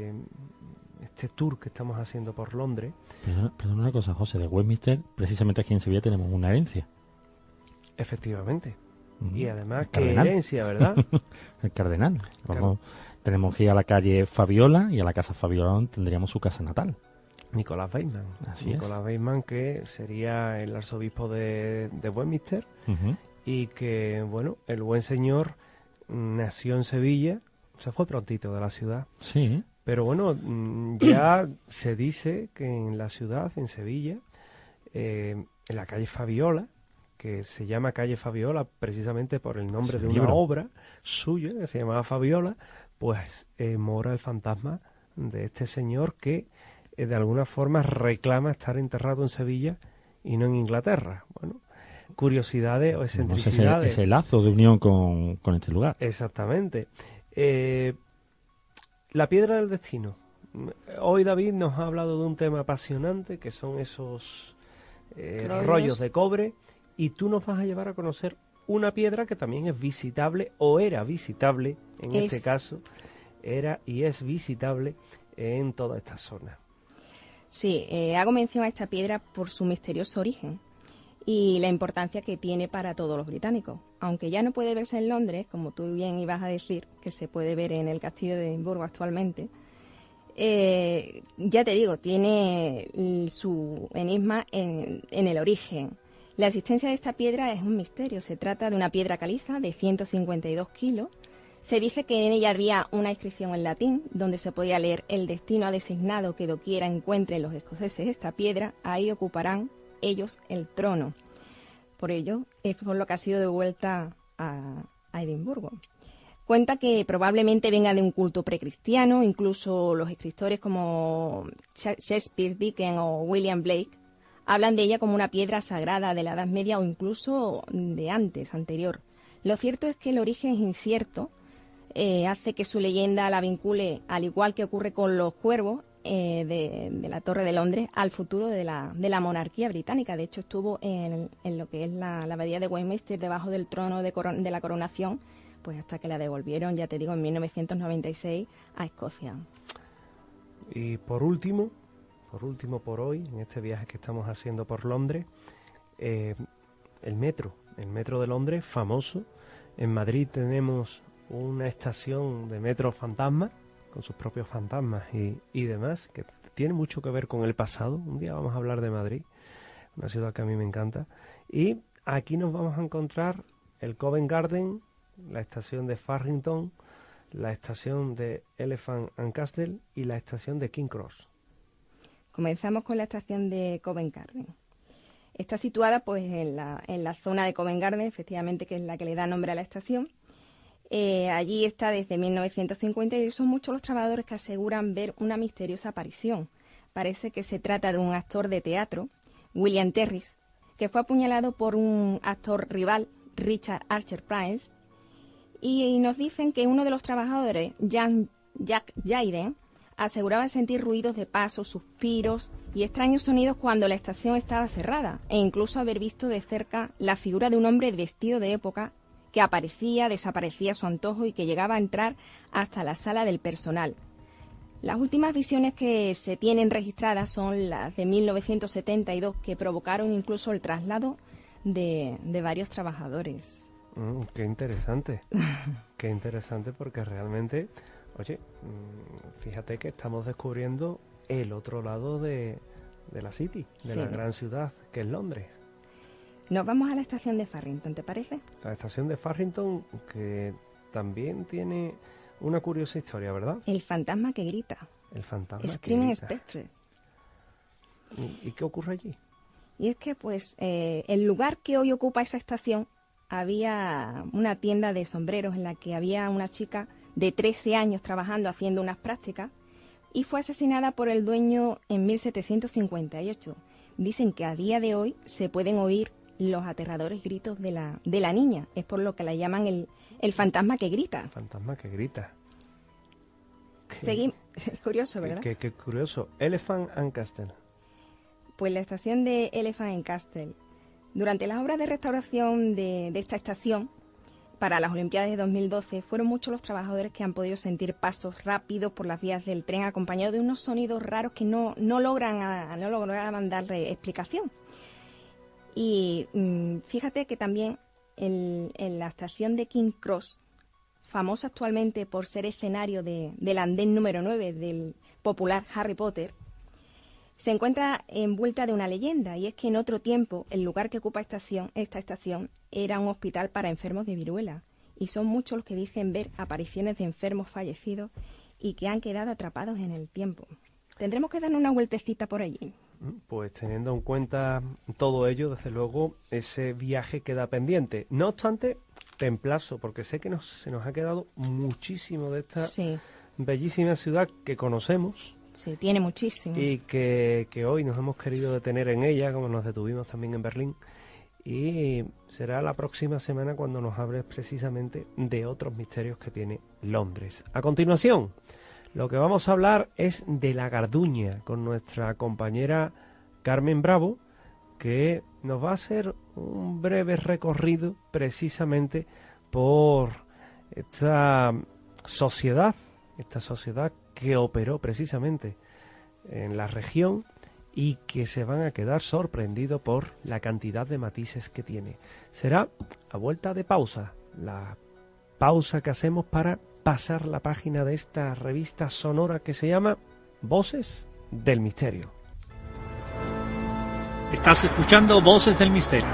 este tour que estamos haciendo por Londres. Perdona una cosa, José, de Westminster, precisamente aquí en Sevilla tenemos una herencia. Efectivamente. Y además, qué cardenal. herencia, ¿verdad? El cardenal. Tenemos que ir a la calle Fabiola, y a la casa Fabiola donde tendríamos su casa natal. Nicolás Bateman. Así Nicolás Bateman, que sería el arzobispo de Westminster, y que, bueno, el buen señor nació en Sevilla, se fue prontito de la ciudad. Sí. Pero bueno, ya se dice que en la ciudad, en Sevilla, en la calle Fabiola, que se llama calle Fabiola precisamente por el nombre de una obra suya que se llamaba Fabiola, pues mora el fantasma de este señor que de alguna forma reclama estar enterrado en Sevilla y no en Inglaterra. Bueno, curiosidades o excentricidades. Ese lazo de unión con este lugar. Exactamente. La piedra del destino. Hoy David nos ha hablado de un tema apasionante que son esos rollos de cobre, y tú nos vas a llevar a conocer una piedra que también es visitable, o era visitable, este caso, era y es visitable en toda esta zona. Sí, hago mención a esta piedra por su misterioso origen y la importancia que tiene para todos los británicos. Aunque ya no puede verse en Londres, como tú bien ibas a decir, que se puede ver en el castillo de Edimburgo actualmente, ya te digo, tiene su enigma en el origen. La existencia de esta piedra es un misterio. Se trata de una piedra caliza de 152 kilos. Se dice que en ella había una inscripción en latín donde se podía leer: el destino ha designado que doquiera encuentren los escoceses esta piedra, ahí ocuparán ellos el trono. Por ello es por lo que ha sido devuelta a Edimburgo. Cuenta que probablemente venga de un culto precristiano. Incluso los escritores como Shakespeare, Dickens o William Blake hablan de ella como una piedra sagrada de la Edad Media o incluso de anterior. Lo cierto es que el origen es incierto, hace que su leyenda la vincule, al igual que ocurre con los cuervos de la Torre de Londres, al futuro de la monarquía británica. De hecho, estuvo en lo que es la abadía de Westminster, debajo del trono de la coronación, pues hasta que la devolvieron, ya te digo, en 1996 a Escocia. Y por último por hoy, en este viaje que estamos haciendo por Londres, el metro de Londres, famoso. En Madrid tenemos una estación de metro fantasma, con sus propios fantasmas y demás, que tiene mucho que ver con el pasado. Un día vamos a hablar de Madrid, una ciudad que a mí me encanta. Y aquí nos vamos a encontrar el Covent Garden, la estación de Farrington, la estación de Elephant and Castle y la estación de King Cross. Comenzamos con la estación de Covent Garden. Está situada pues en la zona de Covent Garden, efectivamente, que es la que le da nombre a la estación. Allí está desde 1950 y son muchos los trabajadores que aseguran ver una misteriosa aparición. Parece que se trata de un actor de teatro, William Terriss, que fue apuñalado por un actor rival, Richard Archer Price, y nos dicen que uno de los trabajadores, Jack Jayden, aseguraba sentir ruidos de pasos, suspiros y extraños sonidos cuando la estación estaba cerrada, e incluso haber visto de cerca la figura de un hombre vestido de época que aparecía, desaparecía a su antojo y que llegaba a entrar hasta la sala del personal. Las últimas visiones que se tienen registradas son las de 1972, que provocaron incluso el traslado de varios trabajadores. Qué interesante. Qué interesante porque realmente, oye, fíjate que estamos descubriendo el otro lado de la City, de la gran ciudad que es Londres. Nos vamos a la estación de Farrington, ¿te parece? La estación de Farrington, que también tiene una curiosa historia, ¿verdad? El fantasma que grita. El fantasma Screaming que grita. Spectre. ¿Y qué ocurre allí? Y es que, pues, el lugar que hoy ocupa esa estación, había una tienda de sombreros en la que había una chica de 13 años trabajando, haciendo unas prácticas, y fue asesinada por el dueño en 1758. Dicen que a día de hoy se pueden oír los aterradores gritos de la niña. Es por lo que la llaman el fantasma que grita. El fantasma que grita. Seguimos. Curioso, ¿verdad? Qué curioso. Elephant and Castle. Pues la estación de Elephant and Castle. Durante las obras de restauración de esta estación, para las Olimpiadas de 2012, fueron muchos los trabajadores que han podido sentir pasos rápidos por las vías del tren, acompañados de unos sonidos raros que no lograban darle explicación. Y fíjate que también en la estación de King Cross, famosa actualmente por ser escenario del andén número 9 del popular Harry Potter, se encuentra envuelta de una leyenda, y es que en otro tiempo el lugar que ocupa esta estación era un hospital para enfermos de viruela, y son muchos los que dicen ver apariciones de enfermos fallecidos y que han quedado atrapados en el tiempo. Tendremos que dar una vueltecita por allí. Pues teniendo en cuenta todo ello, desde luego, ese viaje queda pendiente. No obstante, te emplazo, porque sé que se nos ha quedado muchísimo de esta bellísima ciudad que conocemos. Sí, tiene muchísimo. Y que hoy nos hemos querido detener en ella, como nos detuvimos también en Berlín. Y será la próxima semana cuando nos hables precisamente de otros misterios que tiene Londres. A continuación, lo que vamos a hablar es de la Garduña, con nuestra compañera Carmen Bravo, que nos va a hacer un breve recorrido precisamente por esta sociedad que operó precisamente en la región y que se van a quedar sorprendidos por la cantidad de matices que tiene. Será a vuelta de pausa, la pausa que hacemos para pasar la página de esta revista sonora que se llama Voces del Misterio. Estás escuchando Voces del Misterio.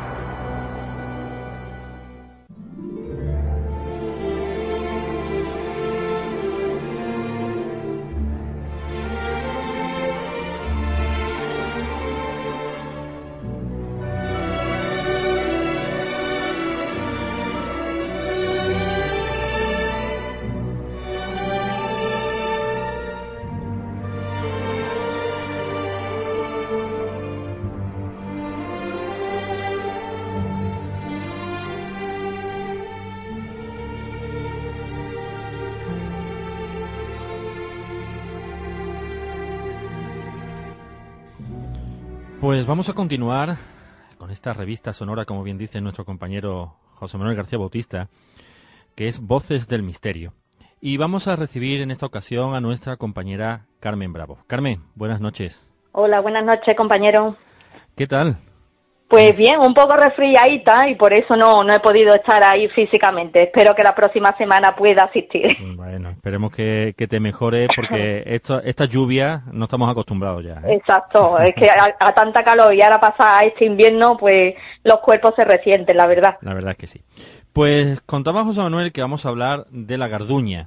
Pues vamos a continuar con esta revista sonora, como bien dice nuestro compañero José Manuel García Bautista, que es Voces del Misterio. Y vamos a recibir en esta ocasión a nuestra compañera Carmen Bravo. Carmen, buenas noches. Hola, buenas noches, compañero. ¿Qué tal? Pues bien, un poco resfriadita y por eso no he podido estar ahí físicamente. Espero que la próxima semana pueda asistir. Bueno, esperemos que te mejore porque esta lluvia no estamos acostumbrados ya, ¿eh? Exacto, es que a tanta calor y ahora pasa este invierno, pues los cuerpos se resienten, la verdad. La verdad es que sí. Pues contaba José Manuel que vamos a hablar de la Garduña.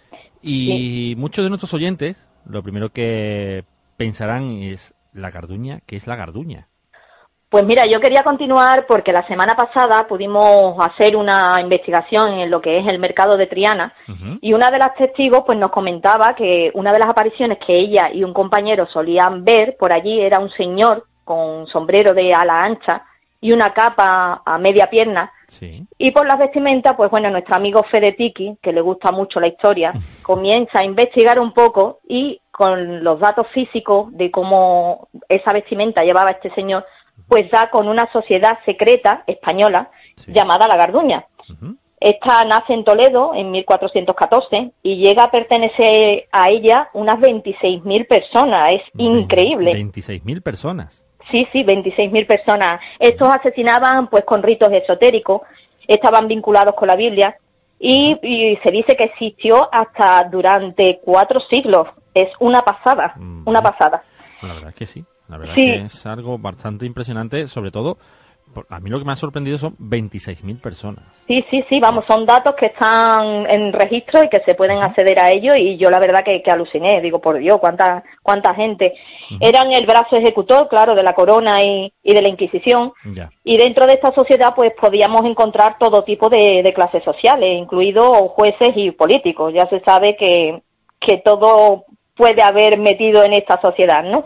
Y muchos de nuestros oyentes, lo primero que pensarán es, ¿la Garduña? ¿Qué es la Garduña? Pues mira, yo quería continuar porque la semana pasada pudimos hacer una investigación en lo que es el mercado de Triana y una de las testigos pues nos comentaba que una de las apariciones que ella y un compañero solían ver por allí era un señor con sombrero de ala ancha y una capa a media pierna. Sí. Y por las vestimentas, pues bueno, nuestro amigo Fede Tiki, que le gusta mucho la historia, comienza a investigar un poco y con los datos físicos de cómo esa vestimenta llevaba este señor, pues da con una sociedad secreta española llamada La Garduña. Esta nace en Toledo en 1414 y llega a pertenecer a ella unas 26.000 personas. Es increíble. 26.000 personas. Sí, 26.000 personas. Estos asesinaban pues con ritos esotéricos, estaban vinculados con la Biblia y se dice que existió hasta durante 4 siglos. Es una pasada, una pasada. La verdad es que sí, la verdad Sí. que es algo bastante impresionante, sobre todo, a mí lo que me ha sorprendido son 26.000 personas. Sí, vamos, son datos que están en registro y que se pueden acceder a ellos y yo la verdad que aluciné, digo, por Dios, cuánta gente. Eran el brazo ejecutor, claro, de la corona y de la Inquisición, Ya. y dentro de esta sociedad pues podíamos encontrar todo tipo de clases sociales, incluidos jueces y políticos. Ya se sabe que todo puede haber metido en esta sociedad, ¿no?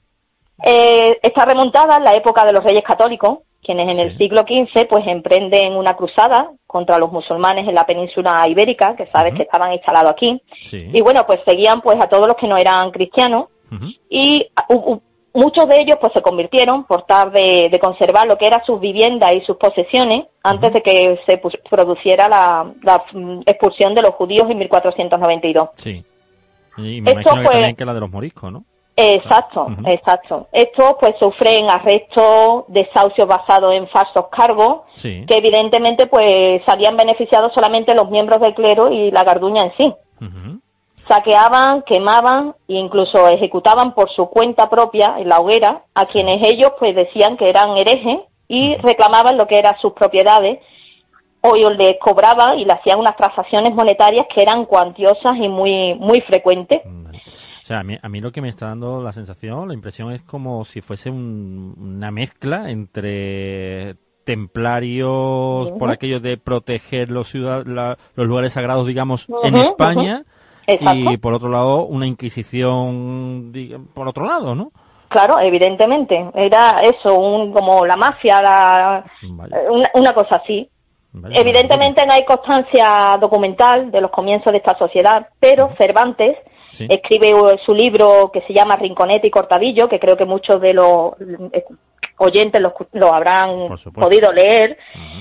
Está remontada en la época de los Reyes Católicos, quienes en el siglo XV pues emprenden una cruzada contra los musulmanes en la península ibérica, que sabes que estaban instalados aquí, y bueno, pues seguían pues a todos los que no eran cristianos, y muchos de ellos pues se convirtieron por tal de conservar lo que era sus viviendas y sus posesiones antes de que se produciera la expulsión de los judíos en 1492. Sí. Y me imagino que también que la de los moriscos, ¿no? Exacto. Estos pues sufren arrestos, desahucios basados en falsos cargos, que evidentemente pues salían beneficiados solamente los miembros del clero y la garduña en sí. Saqueaban, quemaban e incluso ejecutaban por su cuenta propia en la hoguera a quienes ellos pues decían que eran herejes y reclamaban lo que eran sus propiedades, o les cobraban y le hacían unas transacciones monetarias que eran cuantiosas y muy frecuentes. O sea, a mí lo que me está dando la sensación, la impresión es como si fuese una mezcla entre templarios por aquello de proteger los lugares sagrados, digamos, en España, y por otro lado una Inquisición por otro lado, ¿no? Claro, evidentemente. Era eso, como la mafia, una cosa así. Evidentemente no hay constancia documental de los comienzos de esta sociedad, pero Cervantes escribe su libro que se llama Rinconete y Cortadillo, que creo que muchos de los oyentes lo habrán podido leer,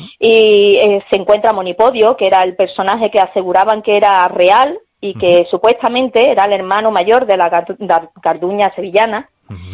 y se encuentra Monipodio, que era el personaje que aseguraban que era real y que supuestamente era el hermano mayor de la garduña sevillana,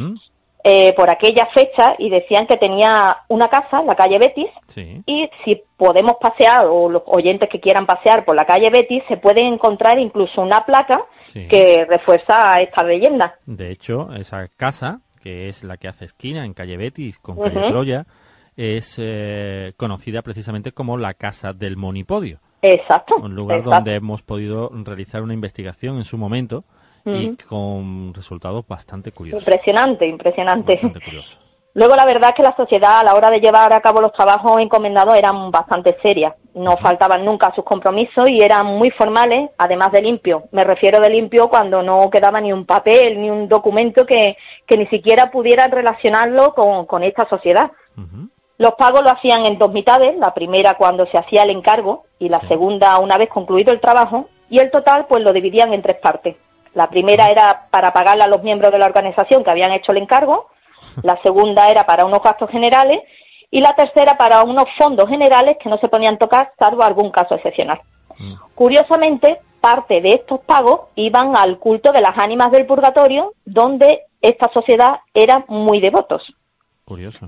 por aquella fecha, y decían que tenía una casa en la calle Betis, y si podemos pasear, o los oyentes que quieran pasear por la calle Betis, se pueden encontrar incluso una placa que refuerza esta leyenda. De hecho, esa casa, que es la que hace esquina en calle Betis con calle Troya, es conocida precisamente como la Casa del Monipodio. Exacto. Un lugar donde hemos podido realizar una investigación en su momento, y con resultados bastante curiosos. Impresionante. Bastante curioso. Luego, la verdad es que la sociedad, a la hora de llevar a cabo los trabajos encomendados, eran bastante serias. No faltaban nunca a sus compromisos y eran muy formales, además de limpio. Me refiero de limpio cuando no quedaba ni un papel, ni un documento que ni siquiera pudieran relacionarlo con esta sociedad. Los pagos lo hacían en 2 mitades, la primera cuando se hacía el encargo y la segunda una vez concluido el trabajo, y el total pues lo dividían en 3 partes. La primera era para pagarle a los miembros de la organización que habían hecho el encargo, la segunda era para unos gastos generales y la tercera para unos fondos generales que no se podían tocar salvo algún caso excepcional. Curiosamente, parte de estos pagos iban al culto de las ánimas del purgatorio, donde esta sociedad era muy devotos. Curioso.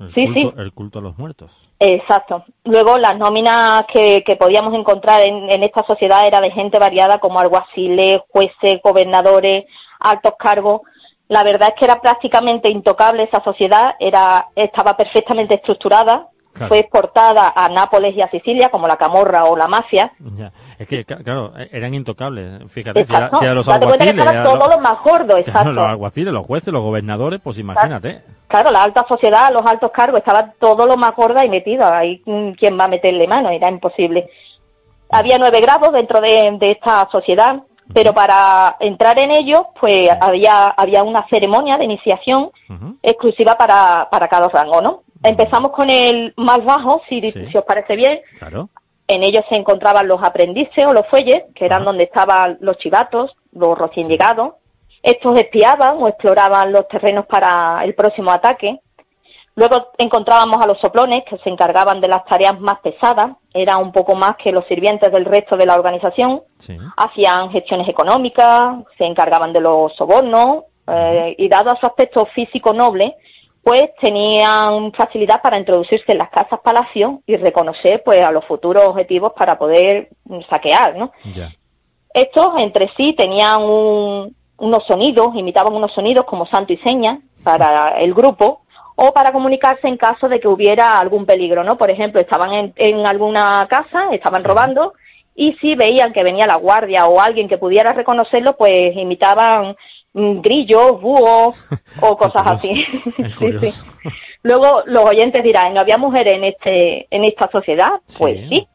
El culto a los muertos. Exacto. Luego las nóminas que podíamos encontrar en esta sociedad era de gente variada como alguaciles, jueces, gobernadores, altos cargos. La verdad es que era prácticamente intocable esa sociedad, estaba perfectamente estructurada, fue exportada a Nápoles y a Sicilia como la camorra o la mafia. Ya. Es que, claro, eran intocables. Fíjate, si eran los Date cuenta que estaban todos los más gordos, exacto. Los alguaciles, los jueces, los gobernadores, pues imagínate. Claro, la alta sociedad, los altos cargos, estaban todos los más gordos ahí metidos. Ahí, ¿quién va a meterle mano? Era imposible. Había 9 grados dentro de esta sociedad, pero para entrar en ellos, pues había una ceremonia de iniciación exclusiva para cada rango, ¿no? Empezamos con el más bajo, si os parece bien. Claro. En ellos se encontraban los aprendices o los fuelles, que eran donde estaban los chivatos, los recién llegados. Estos espiaban o exploraban los terrenos para el próximo ataque. Luego encontrábamos a los soplones, que se encargaban de las tareas más pesadas. Eran un poco más que los sirvientes del resto de la organización. Hacían gestiones económicas, se encargaban de los sobornos, y dado su aspecto físico noble, pues tenían facilidad para introducirse en las casas palacio y reconocer pues a los futuros objetivos para poder saquear, ¿no? Ya. Estos entre sí tenían unos sonidos, imitaban unos sonidos como santo y seña para el grupo, o para comunicarse en caso de que hubiera algún peligro, ¿no? Por ejemplo, estaban en alguna casa, estaban robando, y si veían que venía la guardia o alguien que pudiera reconocerlo, pues imitaban grillos, búhos o cosas así. Sí. Luego los oyentes dirán, ¿no había mujeres en esta sociedad? Pues sí.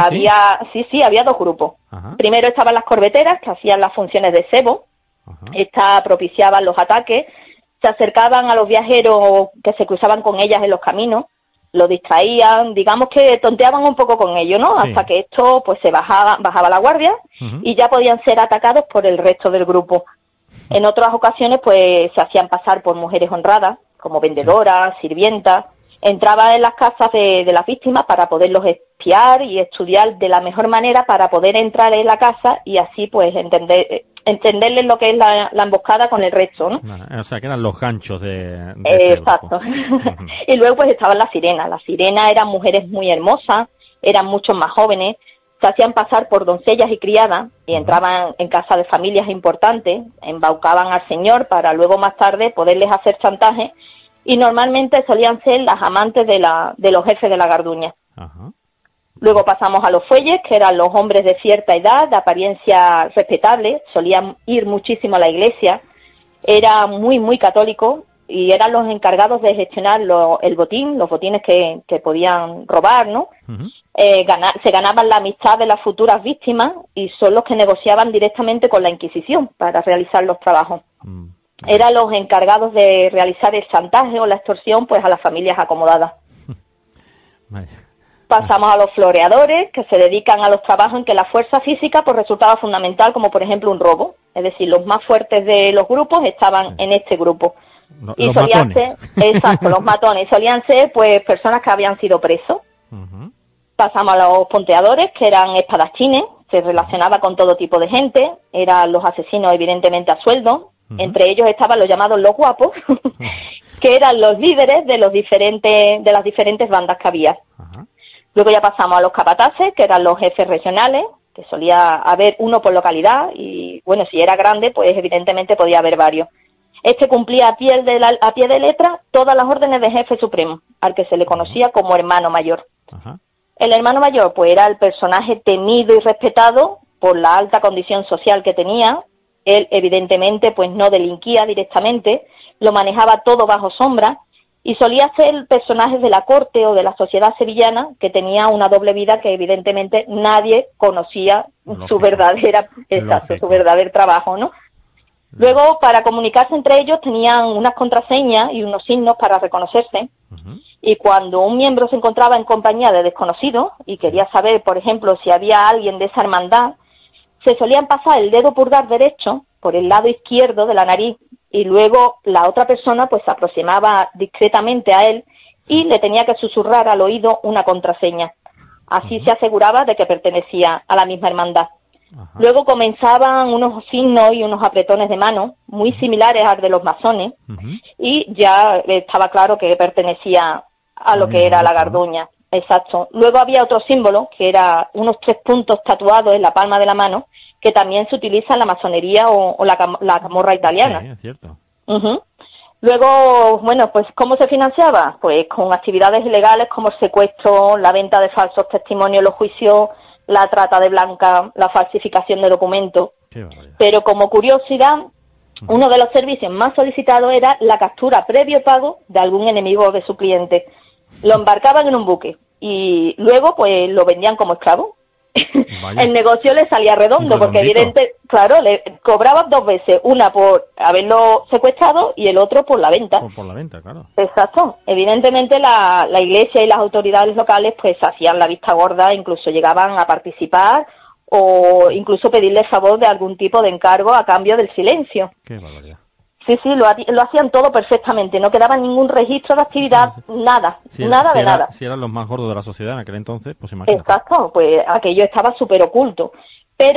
Había dos grupos. Ajá. Primero estaban las corbeteras, que hacían las funciones de cebo. Estas propiciaban los ataques, se acercaban a los viajeros que se cruzaban con ellas en los caminos, los distraían, digamos que tonteaban un poco con ellos, ¿no? Sí. Hasta que esto pues se bajaba la guardia y ya podían ser atacados por el resto del grupo. En otras ocasiones pues se hacían pasar por mujeres honradas, como vendedoras, sirvientas, entraban en las casas de las víctimas para poderlos espiar y estudiar de la mejor manera para poder entrar en la casa y así pues entenderles lo que es la emboscada con el resto, ¿no? O sea, que eran los ganchos de exacto. Y luego pues estaban las sirenas. Las sirenas eran mujeres muy hermosas, eran mucho más jóvenes, se hacían pasar por doncellas y criadas y entraban en casa de familias importantes, embaucaban al señor para luego más tarde poderles hacer chantaje y normalmente solían ser las amantes de los jefes de la garduña. Ajá. Luego pasamos a los fuelles, que eran los hombres de cierta edad, de apariencia respetable, solían ir muchísimo a la iglesia, eran muy, muy católicos y eran los encargados de gestionar el botín, los botines que podían robar, ¿no? Se ganaban la amistad de las futuras víctimas y son los que negociaban directamente con la Inquisición para realizar los trabajos. Eran los encargados de realizar el chantaje o la extorsión pues a las familias acomodadas. Pasamos a los floreadores, que se dedican a los trabajos en que la fuerza física pues resultaba fundamental, como por ejemplo un robo. Es decir, los más fuertes de los grupos estaban en este grupo. Y solían ser, exacto, los matones. Solían ser pues personas que habían sido presos. Pasamos a los ponteadores, que eran espadachines, se relacionaba con todo tipo de gente, eran los asesinos evidentemente a sueldo. Entre ellos estaban los llamados los guapos, que eran los líderes de las diferentes bandas que había. Luego ya pasamos a los capataces, que eran los jefes regionales, que solía haber uno por localidad y, bueno, si era grande, pues evidentemente podía haber varios. Este cumplía a pie de letra todas las órdenes de jefe supremo, al que se le conocía como hermano mayor. El hermano mayor, pues era el personaje temido y respetado por la alta condición social que tenía. Él, evidentemente, pues no delinquía directamente, lo manejaba todo bajo sombra, y solía ser personajes de la corte o de la sociedad sevillana que tenía una doble vida que evidentemente nadie conocía su verdadero trabajo, ¿no? Luego, para comunicarse entre ellos tenían unas contraseñas y unos signos para reconocerse, y cuando un miembro se encontraba en compañía de desconocidos y quería saber, por ejemplo, si había alguien de esa hermandad, se solían pasar el dedo pulgar derecho por el lado izquierdo de la nariz y luego la otra persona pues se aproximaba discretamente a él y le tenía que susurrar al oído una contraseña. Así se aseguraba de que pertenecía a la misma hermandad. Luego comenzaban unos signos y unos apretones de mano muy similares al de los masones y ya estaba claro que pertenecía a lo que era la garduña. Exacto. Luego había otro símbolo que era unos 3 puntos tatuados en la palma de la mano que también se utiliza en la masonería o la camorra italiana. Sí, es cierto. Luego, bueno, pues ¿cómo se financiaba? Pues con actividades ilegales como el secuestro, la venta de falsos testimonios en los juicios, la trata de blanca, la falsificación de documentos. Pero como curiosidad, uno de los servicios más solicitados era la captura previo pago de algún enemigo de su cliente. Lo embarcaban en un buque y luego pues lo vendían como esclavo. El negocio le salía redondo porque claro, le cobraban 2 veces, una por haberlo secuestrado y el otro por la venta. Por la venta, claro. Exacto. Evidentemente la iglesia y las autoridades locales pues hacían la vista gorda, incluso llegaban a participar o incluso pedirle favor de algún tipo de encargo a cambio del silencio. Qué barbaridad. Sí, lo hacían todo perfectamente, no quedaba ningún registro de actividad, nada, nada. Si eran los más gordos de la sociedad en aquel entonces, pues imagínate. Exacto, pues aquello estaba súper oculto. Pero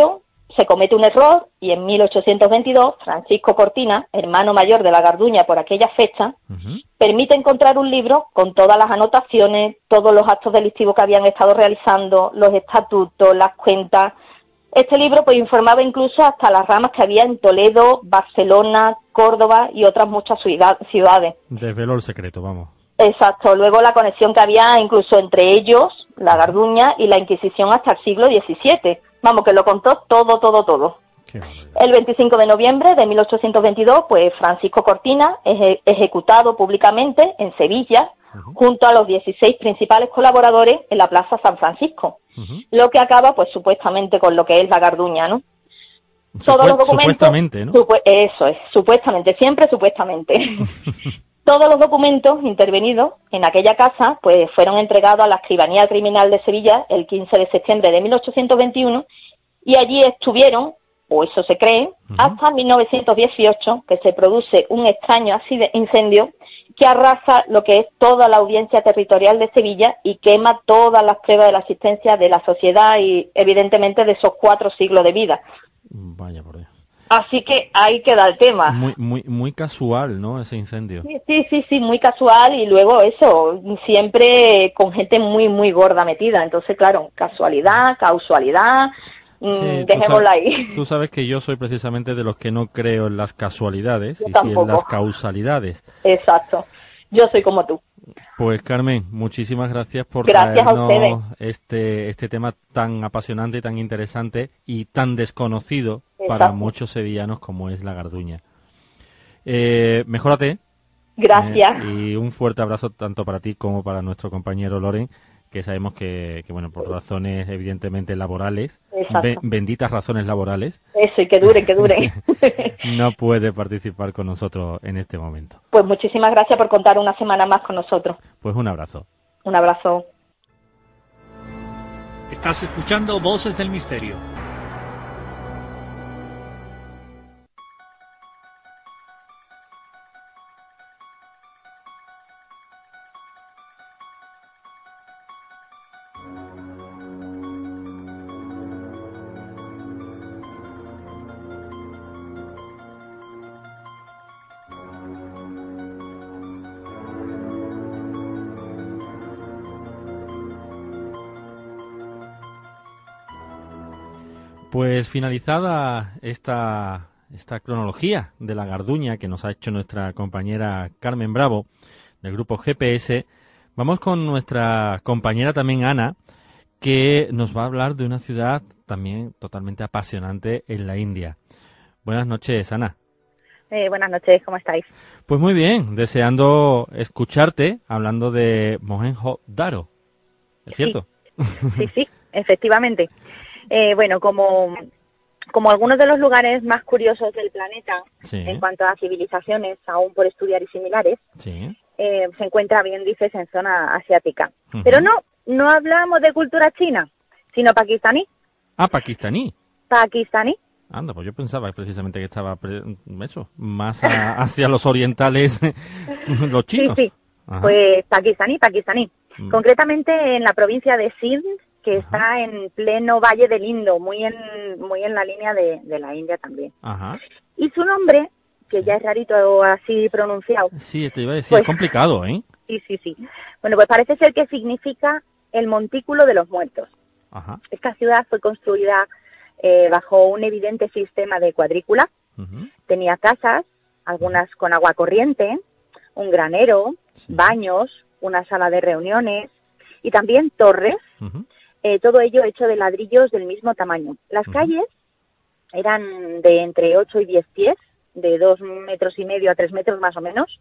se comete un error y en 1822 Francisco Cortina, hermano mayor de la Garduña por aquella fecha, permite encontrar un libro con todas las anotaciones, todos los actos delictivos que habían estado realizando, los estatutos, las cuentas. Este libro pues informaba incluso hasta las ramas que había en Toledo, Barcelona, Córdoba y otras muchas ciudades. Desveló el secreto, vamos. Exacto, luego la conexión que había incluso entre ellos, la Garduña y la Inquisición hasta el siglo XVII. Vamos, que lo contó todo. El 25 de noviembre de 1822, pues Francisco Cortina es ejecutado públicamente en Sevilla, junto a los 16 principales colaboradores en la Plaza San Francisco, lo que acaba, pues supuestamente, con lo que es la Garduña, ¿no? Todos los documentos, supuestamente, ¿no? Eso es, supuestamente, siempre supuestamente. Todos los documentos intervenidos en aquella casa pues fueron entregados a la Escribanía Criminal de Sevilla el 15 de septiembre de 1821 y allí estuvieron, o eso se cree, hasta 1918, que se produce un extraño incendio que arrasa lo que es toda la audiencia territorial de Sevilla y quema todas las pruebas de la existencia de la sociedad y evidentemente de esos 4 siglos de vida. Vaya por Dios. Así que ahí queda el tema. Muy casual, ¿no? Ese incendio. Sí, muy casual y luego eso, siempre con gente muy gorda metida. Entonces, claro, casualidad, causalidad, dejémosla ahí. Tú sabes que yo soy precisamente de los que no creo en las casualidades, Yo y tampoco. sí en las causalidades. Exacto. Yo soy como tú. Pues Carmen, muchísimas gracias por Gracias a traernos este tema tan apasionante, tan interesante y tan desconocido para muchos sevillanos como es la Garduña. Mejórate. Gracias. Y un fuerte abrazo tanto para ti como para nuestro compañero Loren, que sabemos que bueno, por razones evidentemente laborales, benditas razones laborales. Eso, y que dure. No puede participar con nosotros en este momento. Pues muchísimas gracias por contar una semana más con nosotros. Pues un abrazo. Un abrazo. Estás escuchando Voces del Misterio. Pues finalizada esta cronología de la Garduña que nos ha hecho nuestra compañera Carmen Bravo del grupo GPS, vamos con nuestra compañera también Ana, que nos va a hablar de una ciudad también totalmente apasionante en la India. Buenas noches, Ana. Buenas noches, ¿cómo estáis? Pues muy bien, deseando escucharte hablando de Mohenjo-Daro. ¿Es cierto? Sí, efectivamente. Bueno, como algunos de los lugares más curiosos del planeta, en cuanto a civilizaciones aún por estudiar y similares, se encuentra, bien dices, en zona asiática. Pero no hablamos de cultura china, sino pakistaní. Ah, pakistaní. Pakistaní. Anda, pues yo pensaba precisamente que estaba más hacia los orientales, los chinos. Sí. Ajá. Pues pakistaní. Concretamente en la provincia de Sindh, que está en pleno Valle del Indo, muy en la línea de la India también. Ajá. Y su nombre, que ya es rarito así pronunciado. Sí, te iba a decir, es complicado, ¿eh? Sí. Bueno, pues parece ser que significa el montículo de los muertos. Ajá. Esta ciudad fue construida bajo un evidente sistema de cuadrícula. Tenía casas, algunas con agua corriente, un granero, baños, una sala de reuniones y también torres. Todo ello hecho de ladrillos del mismo tamaño. Las calles eran de entre 8 y 10 pies, de 2,5 metros a 3 metros más o menos,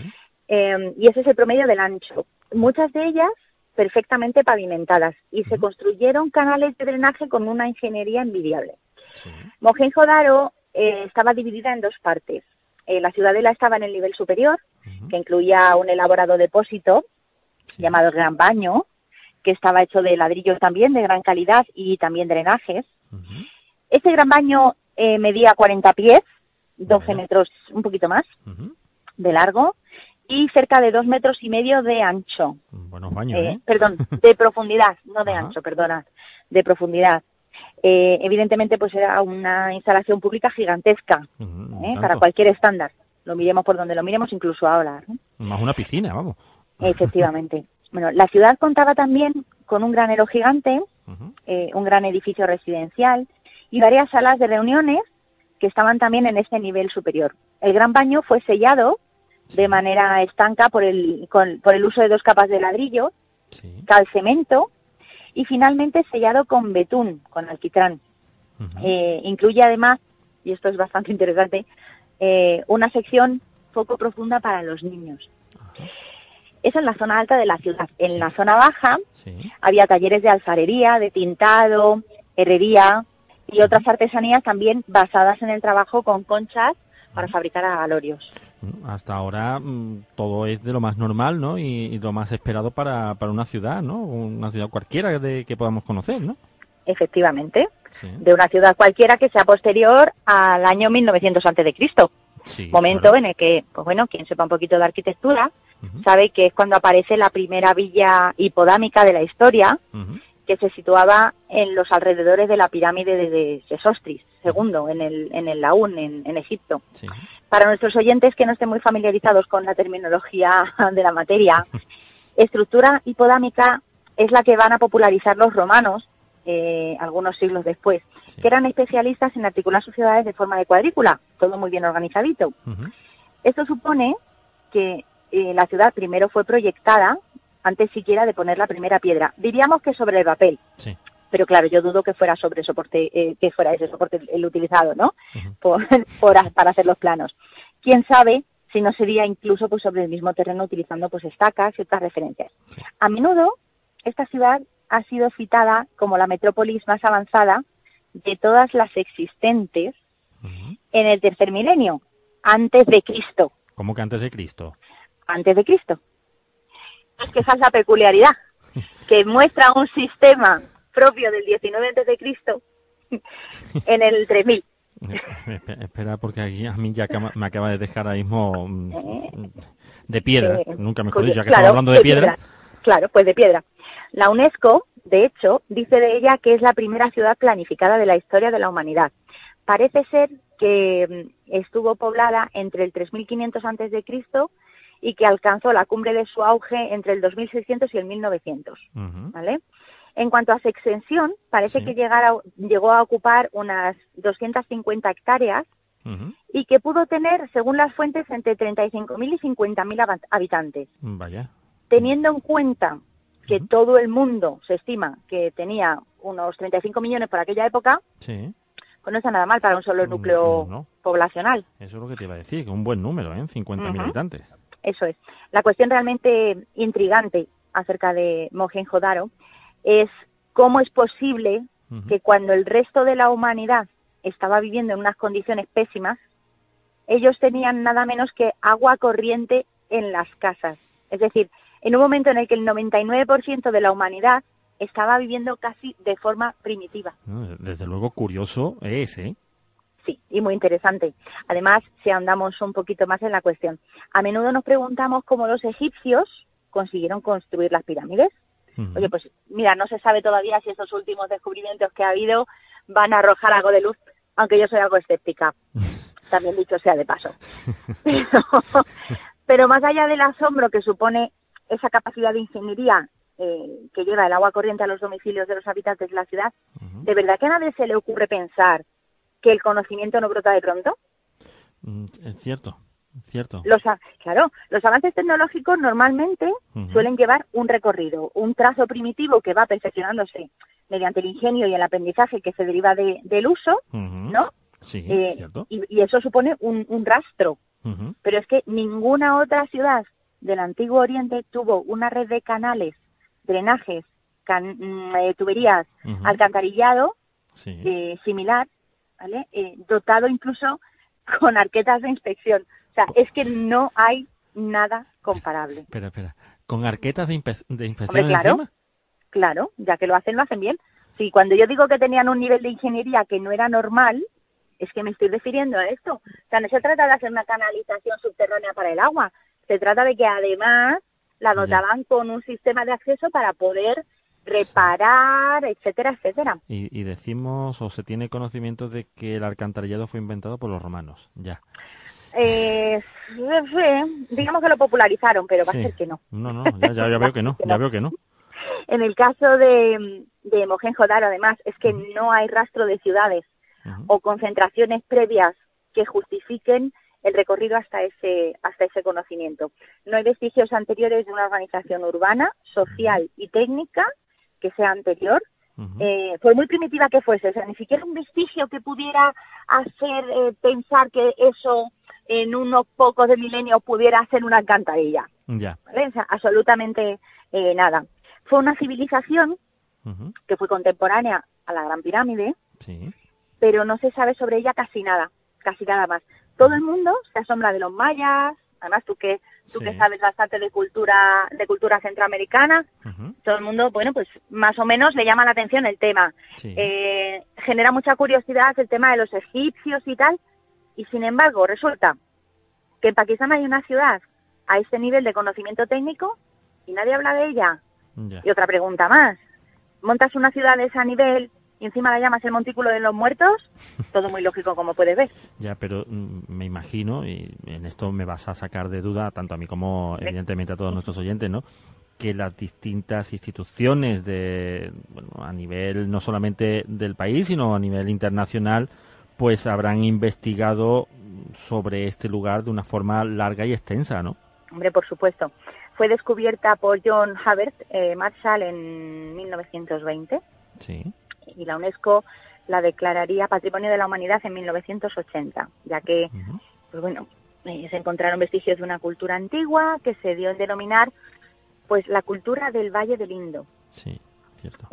y ese es el promedio del ancho. Muchas de ellas perfectamente pavimentadas y se construyeron canales de drenaje con una ingeniería envidiable. Mohenjo-Daro estaba dividida en 2 partes. La ciudadela estaba en el nivel superior, que incluía un elaborado depósito llamado el Gran Baño, que estaba hecho de ladrillos también de gran calidad y también drenajes. Este gran baño medía 40 pies, 12 metros, un poquito más, de largo, y cerca de 2,5 metros de ancho. Buenos baños, Perdón, de profundidad, no de ancho, perdona, de profundidad. Evidentemente, pues era una instalación pública gigantesca, para cualquier estándar. Lo miremos por donde lo miremos, incluso ahora, ¿no? Más una piscina, vamos. Efectivamente. Bueno, la ciudad contaba también con un granero gigante, un gran edificio residencial y varias salas de reuniones que estaban también en este nivel superior. El gran baño fue sellado de manera estanca por el uso de 2 capas de ladrillo, calcemento y finalmente sellado con betún, con alquitrán. Incluye además, y esto es bastante interesante, una sección poco profunda para los niños. Eso en la zona alta de la ciudad. En la zona baja había talleres de alfarería, de tintado, herrería y otras artesanías también basadas en el trabajo con conchas para fabricar agalorios. Hasta ahora todo es de lo más normal, ¿no? Y lo más esperado para una ciudad, ¿no? Una ciudad cualquiera que podamos conocer, ¿no? Efectivamente, de una ciudad cualquiera que sea posterior al año 1900 a.C., momento en el que, pues bueno, quien sepa un poquito de arquitectura sabe que es cuando aparece la primera villa hipodámica de la historia, que se situaba en los alrededores de la pirámide de Sesostris II, en el Laún, en Egipto. Para nuestros oyentes que no estén muy familiarizados con la terminología de la materia, estructura hipodámica es la que van a popularizar los romanos algunos siglos después, que eran especialistas en articular sus ciudades de forma de cuadrícula, todo muy bien organizadito. Esto supone que la ciudad primero fue proyectada antes siquiera de poner la primera piedra. Diríamos que sobre el papel, pero claro, yo dudo que fuera sobre soporte, que fuera ese soporte el utilizado, ¿no? Para hacer los planos. Quién sabe si no sería incluso pues sobre el mismo terreno utilizando pues estacas y otras referencias. A menudo esta ciudad ha sido citada como la metrópolis más avanzada de todas las existentes en el tercer milenio, antes de Cristo. ¿Cómo que antes de Cristo? Antes de Cristo. Es que esa es la peculiaridad, que muestra un sistema propio del 19 antes de Cristo en el 3000. Espera, porque aquí a mí ya me acaba de dejar ahora mismo de piedra, nunca mejor dicho, ya que estamos hablando de piedra. Claro, pues de piedra. La UNESCO, de hecho, dice de ella que es la primera ciudad planificada de la historia de la humanidad. Parece ser que estuvo poblada entre el 3500 a.C. y que alcanzó la cumbre de su auge entre el 2600 y el 1900, ¿vale? En cuanto a su extensión, parece que llegó a ocupar unas 250 hectáreas y que pudo tener, según las fuentes, entre 35.000 y 50.000 habitantes. Vaya. Teniendo en cuenta que todo el mundo se estima que tenía unos 35 millones por aquella época, pues no está nada mal para un solo núcleo poblacional. Eso es lo que te iba a decir, que un buen número, 50.000 habitantes. Eso es. La cuestión realmente intrigante acerca de Mohenjo-Daro es cómo es posible que cuando el resto de la humanidad estaba viviendo en unas condiciones pésimas, ellos tenían nada menos que agua corriente en las casas. Es decir, en un momento en el que el 99% de la humanidad estaba viviendo casi de forma primitiva. Desde luego curioso es, ¿eh? Sí, y muy interesante. Además, si andamos un poquito más en la cuestión, a menudo nos preguntamos cómo los egipcios consiguieron construir las pirámides. Oye, pues mira, no se sabe todavía si estos últimos descubrimientos que ha habido van a arrojar algo de luz, aunque yo soy algo escéptica, también dicho sea de paso. Pero más allá del asombro que supone esa capacidad de ingeniería que lleva el agua corriente a los domicilios de los habitantes de la ciudad, ¿de verdad que a nadie se le ocurre pensar que el conocimiento no brota de pronto? Es cierto. Claro, los avances tecnológicos normalmente suelen llevar un recorrido, un trazo primitivo que va perfeccionándose mediante el ingenio y el aprendizaje que se deriva del uso, ¿no? Sí, cierto. Y eso supone un rastro. Pero es que ninguna otra ciudad del Antiguo Oriente tuvo una red de canales, drenajes, tuberías, alcantarillado similar, ¿vale? Dotado incluso con arquetas de inspección. O sea, es que no hay nada comparable. Espera. ¿Con arquetas de inspección? Hombre, claro, encima? Claro, ya que lo hacen bien. Sí, cuando yo digo que tenían un nivel de ingeniería que no era normal, es que me estoy refiriendo a esto. O sea, no se trata de hacer una canalización subterránea para el agua. Se trata de que además la dotaban con un sistema de acceso para poder reparar, etcétera, etcétera. Y decimos, o se tiene conocimiento de que el alcantarillado fue inventado por los romanos, ya. Digamos que lo popularizaron, pero va a Sí. ser que no. No, ya veo que no, ya veo que no. En el caso de Mohenjo-Daro, además, es que no hay rastro de ciudades o concentraciones previas que justifiquen el recorrido hasta ese conocimiento. No hay vestigios anteriores de una organización urbana, social y técnica que sea anterior, por muy primitiva que fuese, o sea, ni siquiera un vestigio que pudiera hacer pensar que eso en unos pocos de milenios pudiera ser una alcantarilla. Ya. ¿Vale? O sea, absolutamente nada. Fue una civilización que fue contemporánea a la Gran Pirámide, Sí. pero no se sabe sobre ella casi nada más. Todo el mundo se asombra de los mayas, además tú que sabes bastante de cultura centroamericana, todo el mundo, bueno, pues más o menos le llama la atención el tema. Sí. Genera mucha curiosidad el tema de los egipcios y tal, y sin embargo resulta que en Pakistán hay una ciudad a este nivel de conocimiento técnico y nadie habla de ella. Ya. Y otra pregunta más, montas una ciudad de ese nivel y encima la llamas el Montículo de los Muertos, todo muy lógico como puedes ver. Ya, pero me imagino, y en esto me vas a sacar de duda, tanto a mí como evidentemente a todos nuestros oyentes, ¿no?, que las distintas instituciones a nivel no solamente del país, sino a nivel internacional, pues habrán investigado sobre este lugar de una forma larga y extensa, ¿no? Hombre, por supuesto. Fue descubierta por John Herbert Marshall en 1920. Sí. Y la UNESCO la declararía Patrimonio de la Humanidad en 1980, ya que, pues bueno, se encontraron vestigios de una cultura antigua que se dio en denominar, pues, la cultura del Valle del Indo. Sí, cierto.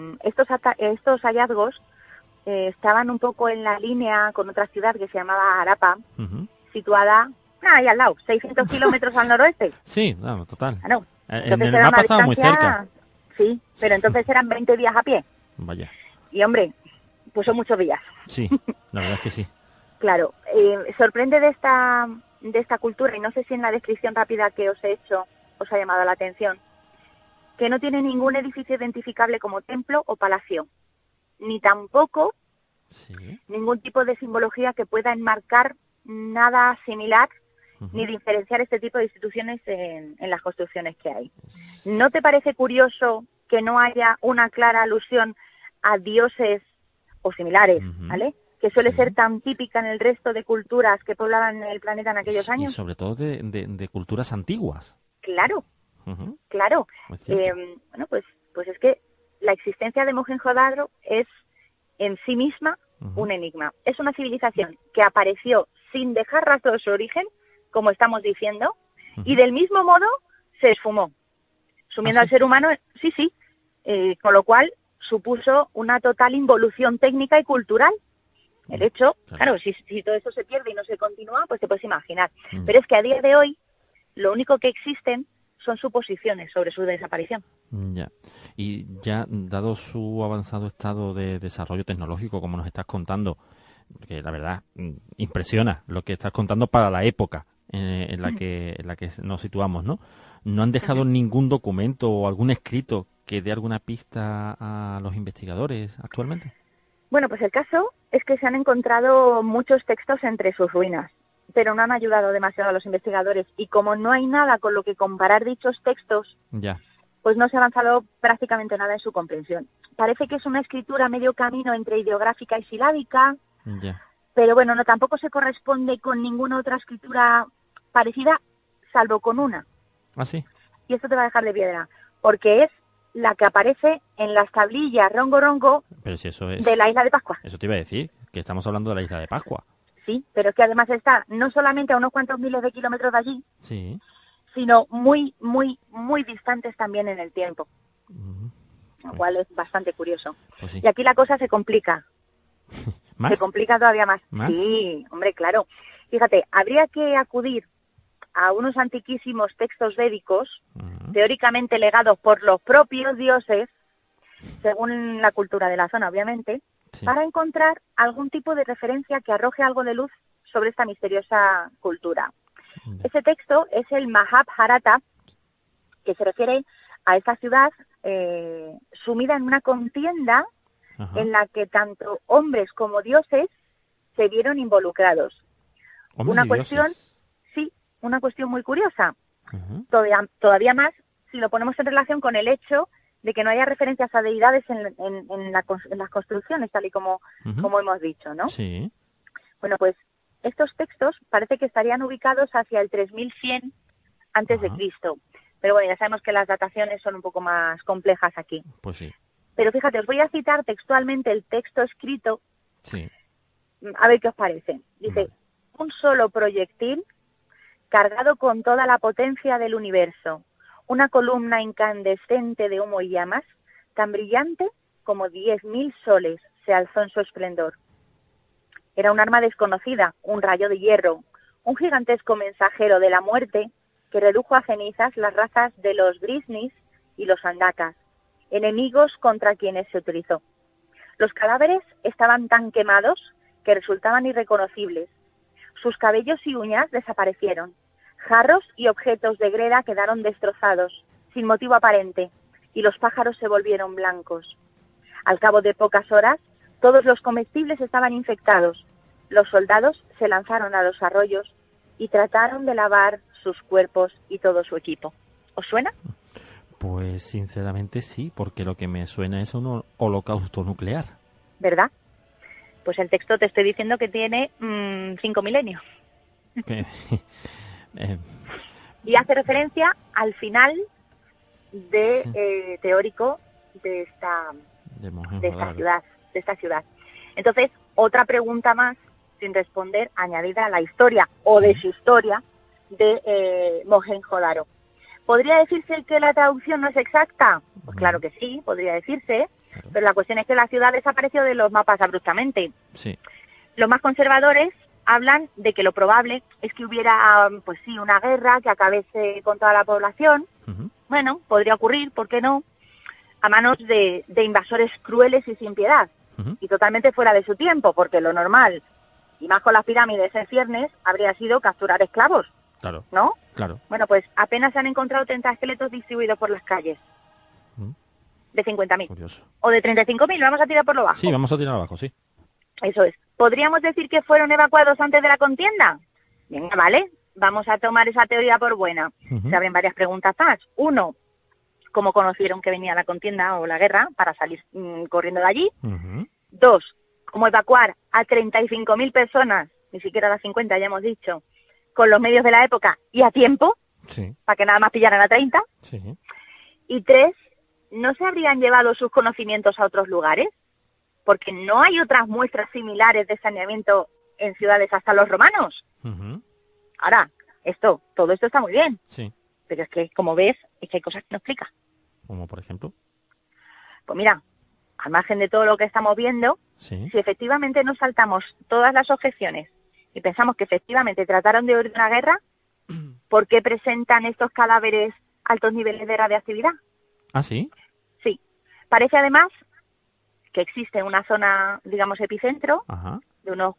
Estos hallazgos estaban un poco en la línea con otra ciudad que se llamaba Harappa, situada ahí al lado, 600 kilómetros al noroeste. Sí, no, total. Ah, no. En el mapa estaba muy cerca. Sí, pero entonces eran 20 días a pie. Vaya. Y hombre, pues son muchos días. Sí, la verdad es que sí. Claro, sorprende de esta cultura, y no sé si en la descripción rápida que os he hecho os ha llamado la atención, que no tiene ningún edificio identificable como templo o palacio, ni tampoco ningún tipo de simbología que pueda enmarcar nada similar ni diferenciar este tipo de instituciones en las construcciones que hay. ¿No te parece curioso que no haya una clara alusión a dioses o similares, ¿vale?, que suele ser tan típica en el resto de culturas que poblaban el planeta en aquellos años? Y sobre todo de culturas antiguas. Claro, claro. Bueno, pues es que la existencia de Mohenjo-Daro es en sí misma un enigma. Es una civilización que apareció sin dejar rastro de su origen, como estamos diciendo, y del mismo modo se esfumó, sumiendo al ser humano, con lo cual supuso una total involución técnica y cultural. El hecho, claro, si todo eso se pierde y no se continúa, pues te puedes imaginar. Pero es que a día de hoy lo único que existen son suposiciones sobre su desaparición. Ya. Y ya, dado su avanzado estado de desarrollo tecnológico, como nos estás contando, que la verdad impresiona lo que estás contando para la época en la que nos situamos, ¿no? ¿No han dejado ningún documento o algún escrito que dé alguna pista a los investigadores actualmente? Bueno, pues el caso es que se han encontrado muchos textos entre sus ruinas, pero no han ayudado demasiado a los investigadores, y como no hay nada con lo que comparar dichos textos, pues no se ha avanzado prácticamente nada en su comprensión. Parece que es una escritura a medio camino entre ideográfica y silábica, pero bueno, tampoco se corresponde con ninguna otra escritura parecida, salvo con una. ¿Ah, sí? Y esto te va a dejar de piedra, porque es la que aparece en las tablillas rongo pero si eso es de la isla de Pascua. Eso te iba a decir, que estamos hablando de la isla de Pascua. Sí, pero es que además está no solamente a unos cuantos miles de kilómetros de allí, sino muy, muy, muy distantes también en el tiempo. Lo cual es bastante curioso. Pues sí. Y aquí la cosa se complica. ¿Más? Se complica todavía más. ¿Más? Sí, hombre, claro. Fíjate, habría que acudir a unos antiquísimos textos védicos, teóricamente legados por los propios dioses, según la cultura de la zona, obviamente, para encontrar algún tipo de referencia que arroje algo de luz sobre esta misteriosa cultura. Ese texto es el Mahabharata, que se refiere a esta ciudad sumida en una contienda Ajá. en la que tanto hombres como dioses se vieron involucrados. Hombres Una y cuestión, dioses. sí, una cuestión muy curiosa. Ujú. Todavía más si lo ponemos en relación con el hecho de que no haya referencias a deidades en las construcciones, tal y como hemos dicho, ¿no? Sí. Bueno, pues estos textos parece que estarían ubicados hacia el 3100 antes de Ajá. Cristo. Pero bueno, ya sabemos que las dataciones son un poco más complejas aquí. Pues sí. Pero fíjate, os voy a citar textualmente el texto escrito, Sí. a ver qué os parece. Dice, Vale. un solo proyectil cargado con toda la potencia del universo, una columna incandescente de humo y llamas, tan brillante como 10.000 soles, se alzó en su esplendor. Era un arma desconocida, un rayo de hierro, un gigantesco mensajero de la muerte que redujo a cenizas las razas de los Grisnis y los Andakas, enemigos contra quienes se utilizó. Los cadáveres estaban tan quemados que resultaban irreconocibles. Sus cabellos y uñas desaparecieron. Jarros y objetos de greda quedaron destrozados, sin motivo aparente, y los pájaros se volvieron blancos. Al cabo de pocas horas, todos los comestibles estaban infectados. Los soldados se lanzaron a los arroyos y trataron de lavar sus cuerpos y todo su equipo. ¿Os suena? Pues sinceramente sí, porque lo que me suena es un holocausto nuclear. ¿Verdad? Pues el texto te estoy diciendo que tiene 5 milenios. Que- Y hace referencia al final teórico de esta de Mohenjo-Daro. de esta ciudad. Entonces, otra pregunta más sin responder, añadida a la historia o de su historia de Mohenjo-Daro. ¿Podría decirse que la traducción no es exacta? Pues claro que sí, podría decirse, Claro. pero la cuestión es que la ciudad desapareció de los mapas abruptamente. Sí. Los más conservadores hablan de que lo probable es que hubiera, pues sí, una guerra que acabese con toda la población. Ujú. Bueno, podría ocurrir, ¿por qué no?, a manos de invasores crueles y sin piedad, Ujú. y totalmente fuera de su tiempo, porque lo normal, y más con las pirámides en ciernes, habría sido capturar esclavos, Claro, ¿no? claro. Bueno, pues apenas se han encontrado 30 esqueletos distribuidos por las calles, Ujú. de 50.000, Curioso. o de 35.000, vamos a tirar por lo bajo. Sí, vamos a tirar abajo, sí. Eso es. ¿Podríamos decir que fueron evacuados antes de la contienda? Venga, vale, vamos a tomar esa teoría por buena. Ujú. Se abren varias preguntas más. Uno, ¿cómo conocieron que venía la contienda o la guerra para salir corriendo de allí? Ujú. Dos, ¿cómo evacuar a 35.000 personas, ni siquiera a las 50 ya hemos dicho, con los medios de la época y a tiempo, Sí, para que nada más pillaran a 30? sí. Y tres, ¿no se habrían llevado sus conocimientos a otros lugares? Porque no hay otras muestras similares de saneamiento en ciudades hasta los romanos. Ujú. Ahora, todo esto está muy bien, Sí. pero es que, como ves, es que hay cosas que no explica. Como por ejemplo. Pues mira, al margen de todo lo que estamos viendo, Sí. si efectivamente nos saltamos todas las objeciones y pensamos que efectivamente trataron de huir de una guerra, ¿por qué presentan estos cadáveres altos niveles de radiactividad? Ah, sí. Sí, parece además que existe una zona, digamos, epicentro, Ajá. de unos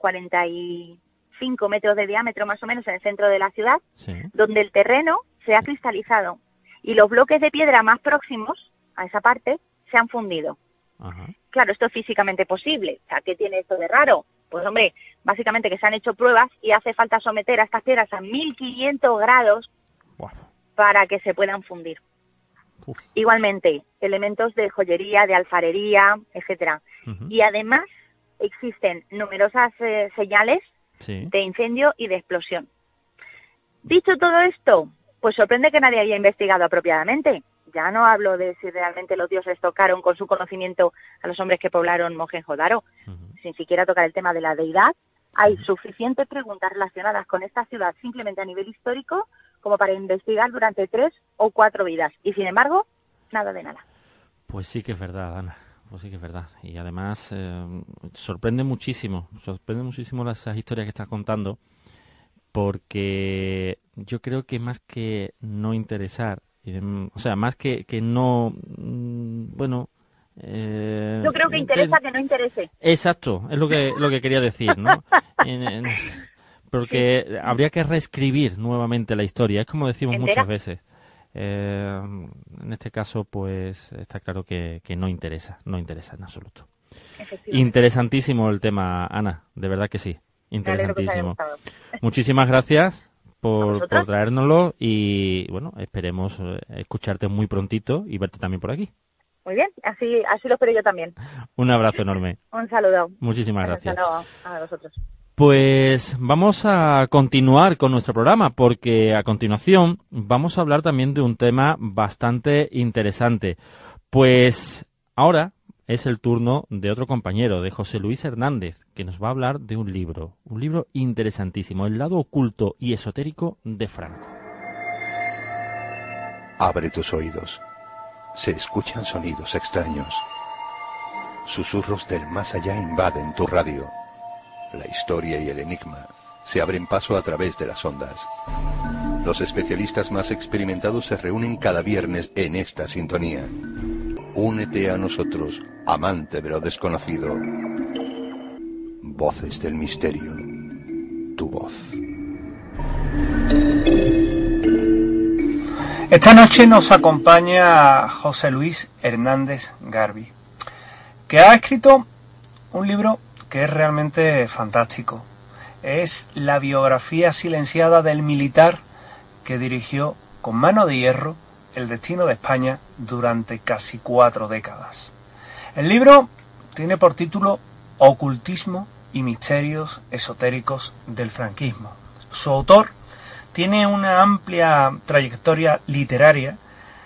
45 metros de diámetro más o menos en el centro de la ciudad, Sí. donde el terreno se ha cristalizado y los bloques de piedra más próximos a esa parte se han fundido. Ajá. Claro, esto es físicamente posible. O sea, ¿qué tiene esto de raro? Pues hombre, básicamente que se han hecho pruebas y hace falta someter a estas piedras a 1500 grados Buah. para que se puedan fundir. Uf. Igualmente, elementos de joyería, de alfarería, etcétera. Ujú. Y además existen numerosas señales Sí. de incendio y de explosión. Dicho todo esto, pues sorprende que nadie haya investigado apropiadamente. Ya no hablo de si realmente los dioses tocaron con su conocimiento a los hombres que poblaron Mohenjo-Daro, Ujú. sin siquiera tocar el tema de la deidad. Hay suficientes preguntas relacionadas con esta ciudad simplemente a nivel histórico como para investigar durante 3 o 4 vidas. Y sin embargo, nada de nada. Pues sí que es verdad, Ana. Pues sí que es verdad. Y además sorprende muchísimo esas historias que estás contando, porque yo creo que más que no interesar, o sea, más que no, bueno... Yo creo que interesa que no interese. Exacto, es lo que quería decir, ¿no? Porque habría que reescribir nuevamente la historia, es como decimos Entera. muchas veces. en este caso, pues está claro que no interesa en absoluto. Interesantísimo el tema, Ana, de verdad que sí, interesantísimo. Muchísimas gracias por traérnoslo y bueno, esperemos escucharte muy prontito y verte también por aquí. Muy bien, así lo espero yo también. Un abrazo enorme. Un saludo. Muchísimas gracias. Hasta luego a vosotros. Pues vamos a continuar con nuestro programa porque a continuación vamos a hablar también de un tema bastante interesante. Pues ahora es el turno de otro compañero, de José Luis Hernández, que nos va a hablar de un libro interesantísimo, El lado oculto y esotérico de Franco. Abre tus oídos. Se escuchan sonidos extraños. Susurros del más allá invaden tu radio. La historia y el enigma se abren paso a través de las ondas. Los especialistas más experimentados se reúnen cada viernes en esta sintonía. Únete a nosotros, amante de lo desconocido. Voces del misterio. Tu voz. Esta noche nos acompaña José Luis Hernández Garbi, que ha escrito un libro que es realmente fantástico. Es la biografía silenciada del militar que dirigió con mano de hierro el destino de España durante casi 4 décadas. El libro tiene por título Ocultismo y misterios esotéricos del franquismo. Su autor tiene una amplia trayectoria literaria,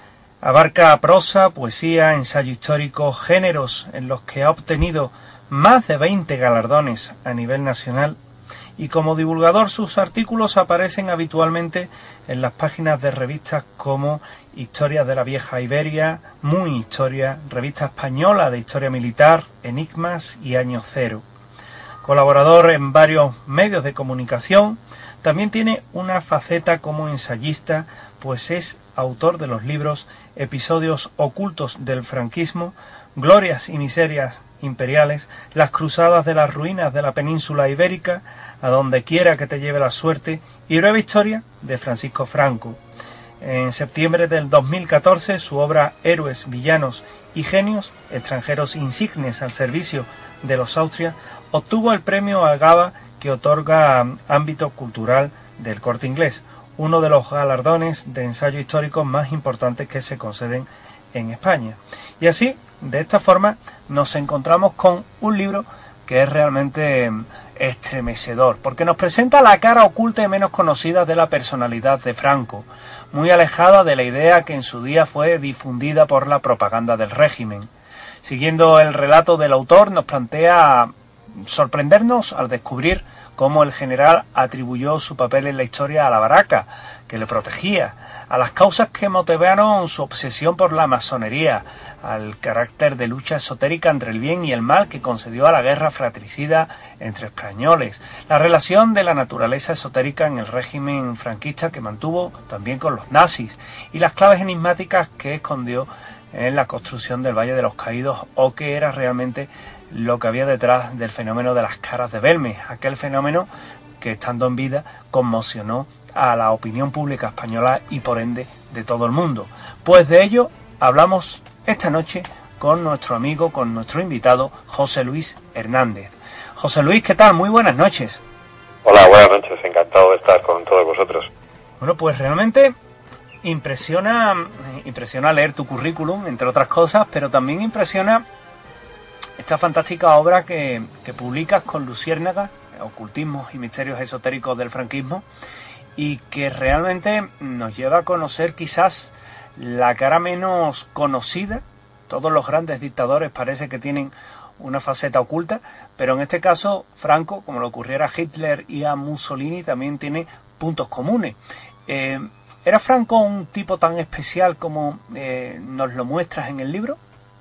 abarca prosa, poesía, ensayo histórico, géneros en los que ha obtenido más de 20 galardones a nivel nacional, y como divulgador sus artículos aparecen habitualmente en las páginas de revistas como Historia de la Vieja Iberia, Muy Historia, Revista Española de Historia Militar, Enigmas y Año Cero. Colaborador en varios medios de comunicación, también tiene una faceta como ensayista, pues es autor de los libros Episodios ocultos del franquismo, Glorias y miserias imperiales, Las cruzadas de las ruinas de la península ibérica, A donde quiera que te lleve la suerte y Breve historia de Francisco Franco. En septiembre del 2014 su obra Héroes, villanos y genios, extranjeros insignes al servicio de los Austrias, obtuvo el premio Algaba que otorga Ámbito Cultural del Corte Inglés, uno de los galardones de ensayo histórico más importantes que se conceden en España. Y así, de esta forma, nos encontramos con un libro que es realmente estremecedor, porque nos presenta la cara oculta y menos conocida de la personalidad de Franco, muy alejada de la idea que en su día fue difundida por la propaganda del régimen. Siguiendo el relato del autor, nos plantea sorprendernos al descubrir cómo el general atribuyó su papel en la historia a la baraca, que le protegía, a las causas que motivaron su obsesión por la masonería, al carácter de lucha esotérica entre el bien y el mal que concedió a la guerra fratricida entre españoles, la relación de la naturaleza esotérica en el régimen franquista que mantuvo también con los nazis, y las claves enigmáticas que escondió en la construcción del Valle de los Caídos, o que era realmente lo que había detrás del fenómeno de las caras de Belmes, aquel fenómeno que estando en vida conmocionó a la opinión pública española y por ende de todo el mundo. Pues de ello hablamos esta noche con nuestro amigo, con nuestro invitado José Luis Hernández. José Luis, ¿qué tal? Muy buenas noches. Hola, buenas noches, encantado de estar con todos vosotros. Bueno, pues realmente impresiona leer tu currículum, entre otras cosas, pero también impresiona esta fantástica obra que publicas con Luciérnaga, Ocultismos y misterios esotéricos del franquismo, y que realmente nos lleva a conocer quizás la cara menos conocida. Todos los grandes dictadores parece que tienen una faceta oculta, pero en este caso Franco, como le ocurriera a Hitler y a Mussolini, también tiene puntos comunes. ¿Era Franco un tipo tan especial como nos lo muestras en el libro?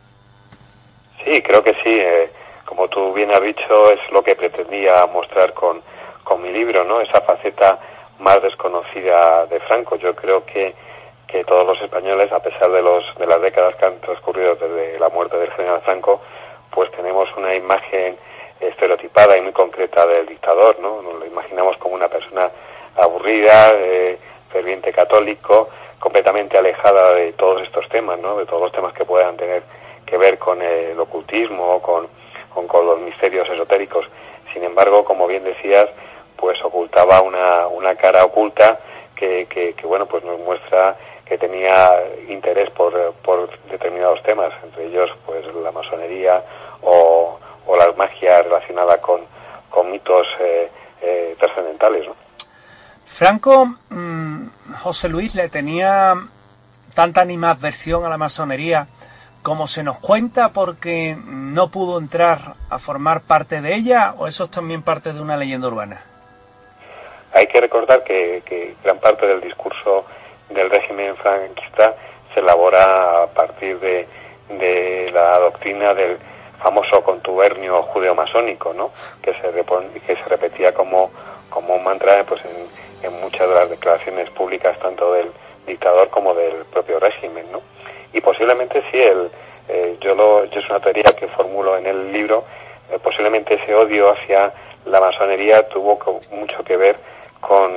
Sí, creo que sí. Como tú bien has dicho, es lo que pretendía mostrar con mi libro, ¿no? Esa faceta más desconocida de Franco. Yo creo que todos los españoles, a pesar de las décadas que han transcurrido desde la muerte del general Franco, pues tenemos una imagen estereotipada y muy concreta del dictador, ¿no? Nos lo imaginamos como una persona aburrida, ferviente católico, completamente alejada de todos estos temas, ¿no? De todos los temas que puedan tener que ver con el ocultismo o con los misterios esotéricos. Sin embargo, como bien decías, pues ocultaba una cara oculta que bueno, pues nos muestra que tenía interés por determinados temas, entre ellos pues la masonería o la magia relacionada con mitos trascendentales, ¿no? Franco, José Luis, le tenía tanta animadversión a la masonería como se nos cuenta porque no pudo entrar a formar parte de ella, ¿o eso es también parte de una leyenda urbana? Hay que recordar que gran parte del discurso del régimen franquista se elabora a partir de la doctrina del famoso contubernio judeo-masónico, ¿no? que se repetía como un mantra pues en muchas de las declaraciones públicas tanto del dictador como del propio régimen, ¿no? Y posiblemente sí, yo es una teoría que formulo en el libro, posiblemente ese odio hacia la masonería tuvo mucho que ver con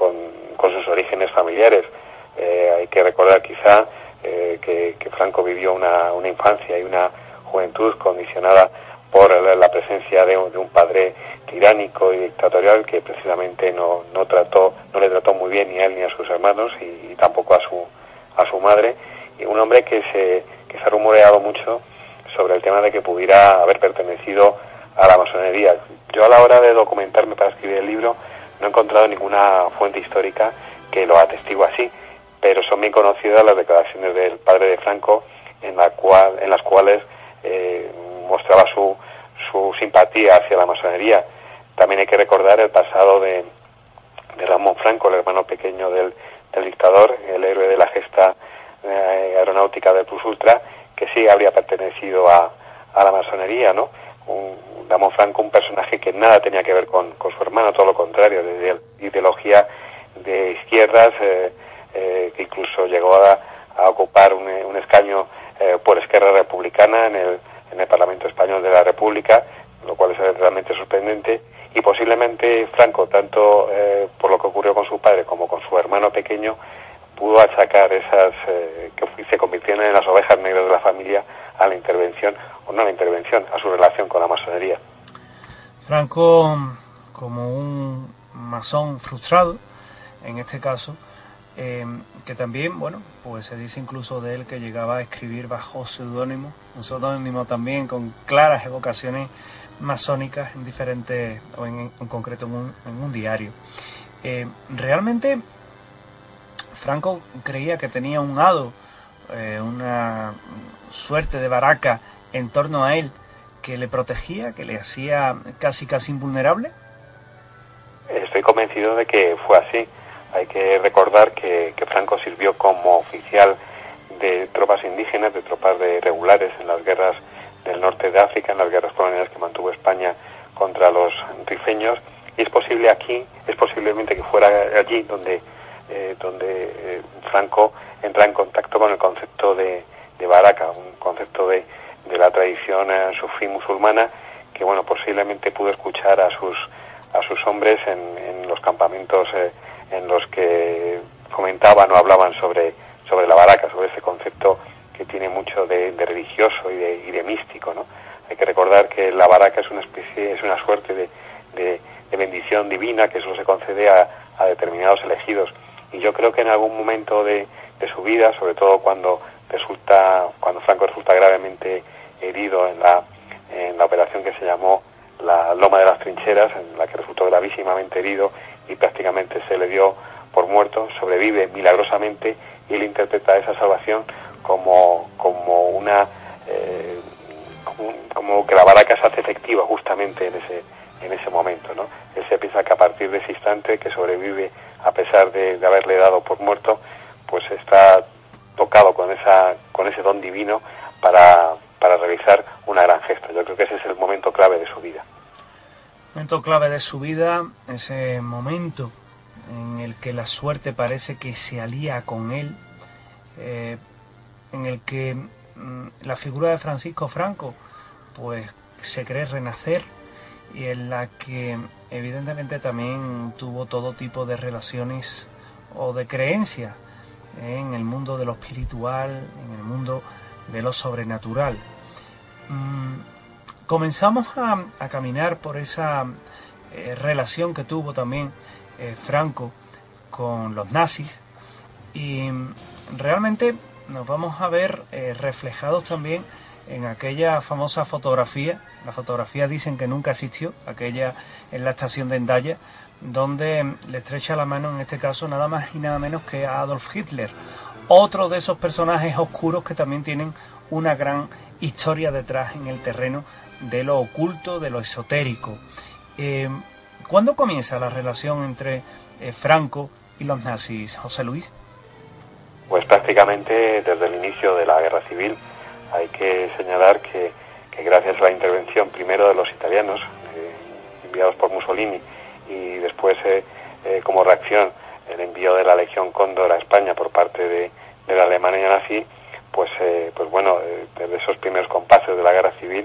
sus orígenes familiares. Hay que recordar quizá que Franco vivió una infancia y una juventud condicionada por la presencia de un padre tiránico y dictatorial que precisamente no le trató muy bien ni a él ni a sus hermanos y tampoco a su madre, y un hombre que se ha rumoreado mucho sobre el tema de que pudiera haber pertenecido a la masonería. Yo a la hora de documentarme para escribir el libro no he encontrado ninguna fuente histórica que lo atestigue así, pero son bien conocidas las declaraciones del padre de Franco en las cuales mostraba su simpatía hacia la masonería. También hay que recordar el pasado de Ramón Franco, el hermano pequeño del dictador, el héroe de la gesta aeronáutica del Plus Ultra, que sí habría pertenecido a la masonería, ¿no? Ramón Franco, un personaje que nada tenía que ver con su hermano, todo lo contrario, de ideología de izquierdas, que incluso llegó a ocupar un escaño por Esquerra Republicana en el Parlamento Español de la República, lo cual es realmente sorprendente, y posiblemente Franco, tanto por lo que ocurrió con su padre como con su hermano pequeño, pudo achacar esas que se convirtieron en las ovejas negras de la familia a la intervención, o no a la intervención, a su relación con la masonería. Franco, como un masón frustrado, en este caso, que también, bueno, pues se dice incluso de él que llegaba a escribir bajo seudónimo, un seudónimo también con claras evocaciones masónicas en diferentes, o en concreto en un diario. Realmente Franco creía que tenía un hado, una suerte de baraca en torno a él que le protegía, que le hacía casi invulnerable. Estoy convencido de que fue así. Hay que recordar que Franco sirvió como oficial de tropas indígenas, de tropas regulares en las guerras del norte de África, en las guerras coloniales que mantuvo España contra los rifeños, y es posiblemente que fuera allí donde Franco entra en contacto con el concepto de baraka, un concepto de la tradición sufí musulmana, que bueno, posiblemente pudo escuchar a sus hombres en los campamentos en los que comentaban o hablaban sobre la baraka, sobre ese concepto que tiene mucho de religioso y de místico, ¿no? Hay que recordar que la baraka es una suerte de bendición divina que solo se concede a determinados elegidos, y yo creo que en algún momento de su vida, sobre todo cuando Franco resulta gravemente herido en la operación que se llamó la Loma de las Trincheras, en la que resultó gravísimamente herido y prácticamente se le dio por muerto, sobrevive milagrosamente, y él interpreta esa salvación como que la baraka se hace efectiva justamente en ese momento, ¿no? Él se piensa que a partir de ese instante, que sobrevive a pesar de haberle dado por muerto, pues está tocado con ese don divino para realizar una gran gesta. Yo creo que ese es el momento clave de su vida. Momento clave de su vida, ese momento en el que la suerte parece que se alía con él, en el que la figura de Francisco Franco pues se cree renacer, y en la que evidentemente también tuvo todo tipo de relaciones o de creencias en el mundo de lo espiritual, en el mundo de lo sobrenatural. Comenzamos a caminar por esa relación que tuvo también Franco con los nazis, y realmente nos vamos a ver reflejados también en aquella famosa fotografía. La fotografía dicen que nunca existió, aquella en la estación de Hendaya, donde le estrecha la mano, en este caso, nada más y nada menos que a Adolf Hitler, otro de esos personajes oscuros que también tienen una gran historia detrás en el terreno de lo oculto, de lo esotérico. ¿Cuándo comienza la relación entre Franco y los nazis, José Luis? Pues prácticamente desde el inicio de la Guerra Civil. Hay que señalar que gracias a la intervención primero de los italianos, enviados por Mussolini, y después como reacción el envío de la Legión Cóndor a España por parte de la Alemania nazi, pues bueno, desde esos primeros compases de la Guerra Civil,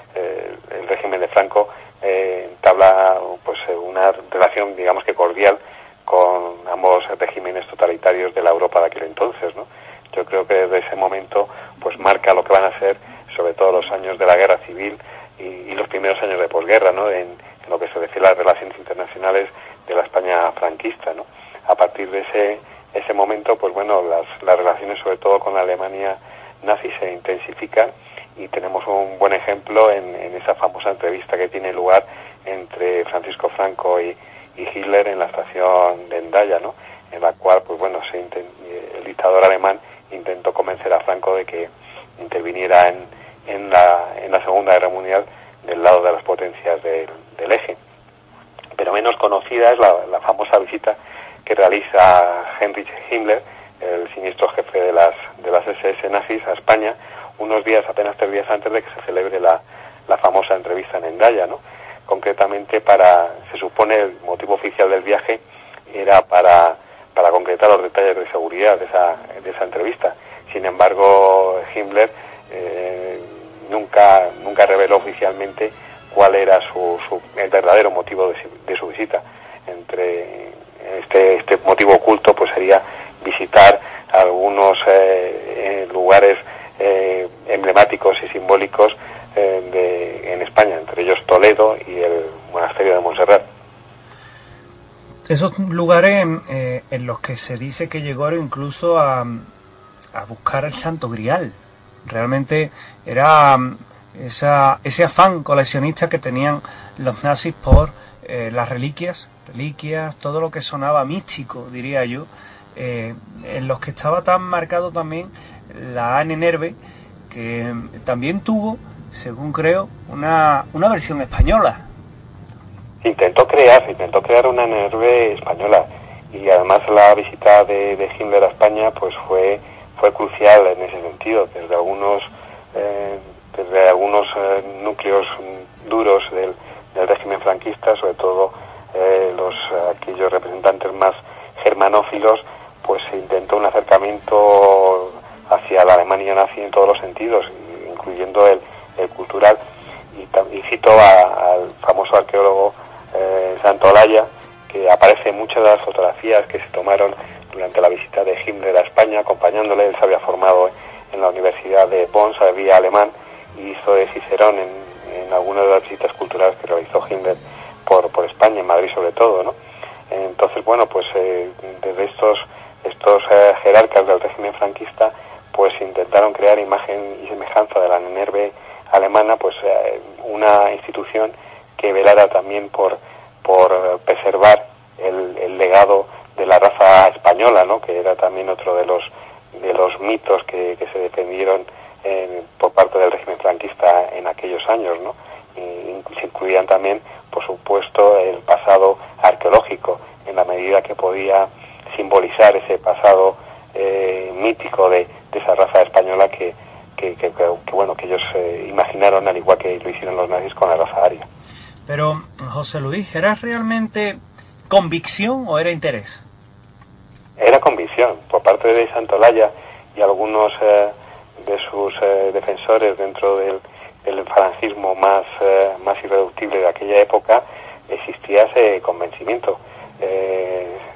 el régimen de Franco entabla pues una relación, digamos que cordial, con ambos regímenes totalitarios de la Europa de aquel entonces, ¿no? Yo creo que desde ese momento pues marca lo que van a ser sobre todo los años de la Guerra Civil y los primeros años de posguerra, ¿no? En lo que se refiere a las relaciones internacionales de la España franquista, ¿no? A partir de ese momento, pues bueno, las relaciones sobre todo con la Alemania nazi se intensifican, y tenemos un buen ejemplo en esa famosa entrevista que tiene lugar entre Francisco Franco y Hitler en la estación de Hendaya, ¿no? En la cual, pues bueno, el dictador alemán intentó convencer a Franco de que interviniera en la Segunda Guerra Mundial del lado de las potencias del eje. Pero menos conocida es la famosa visita que realiza Heinrich Himmler, el siniestro jefe de las SS nazis, a España, apenas 3 días antes de que se celebre la famosa entrevista en Hendaya, ¿no? Concretamente se supone el motivo oficial del viaje era para concretar los detalles de seguridad de esa entrevista. Sin embargo, Himmler nunca reveló oficialmente cuál era el verdadero motivo de su visita. Entre este motivo oculto pues sería visitar algunos lugares emblemáticos y simbólicos en España, entre ellos Toledo y el monasterio de Montserrat. Esos lugares en los que se dice que llegó incluso a buscar el Santo Grial. Realmente era ese afán coleccionista que tenían los nazis por las reliquias, todo lo que sonaba místico, diría yo, en los que estaba tan marcado también la Anne Nerve, que también tuvo, según creo, una versión española. Intentó crear una Nerve española, y además la visita de Himmler a España pues fue crucial en ese sentido. Desde algunos núcleos duros del régimen franquista, sobre todo aquellos representantes más germanófilos, pues se intentó un acercamiento hacia la Alemania nazi en todos los sentidos, incluyendo el cultural, y cito al famoso arqueólogo Santolaya, que aparece en muchas de las fotografías que se tomaron durante la visita de Himmler a España, acompañándole. Él se había formado en la Universidad de Bonn, sabía alemán, y hizo de Cicerón en algunas de las visitas culturales que realizó Himmler por España, en Madrid sobre todo, ¿no? Entonces, bueno, pues desde estos jerarcas del régimen franquista, pues intentaron crear imagen y semejanza de la Nerve alemana, pues una institución que velara también por preservar el legado de la raza española, ¿no? Que era también otro de los mitos que se defendieron por parte del régimen franquista en aquellos años, ¿no? Y se incluían también, por supuesto, el pasado arqueológico, en la medida que podía simbolizar ese pasado mítico de esa raza española que ellos imaginaron, al igual que lo hicieron los nazis con la raza aria. Pero, José Luis, ¿era realmente convicción o era interés? Era convicción por parte de Santolaya y algunos de sus defensores dentro del falangismo más irreductible de aquella época. Existía ese convencimiento.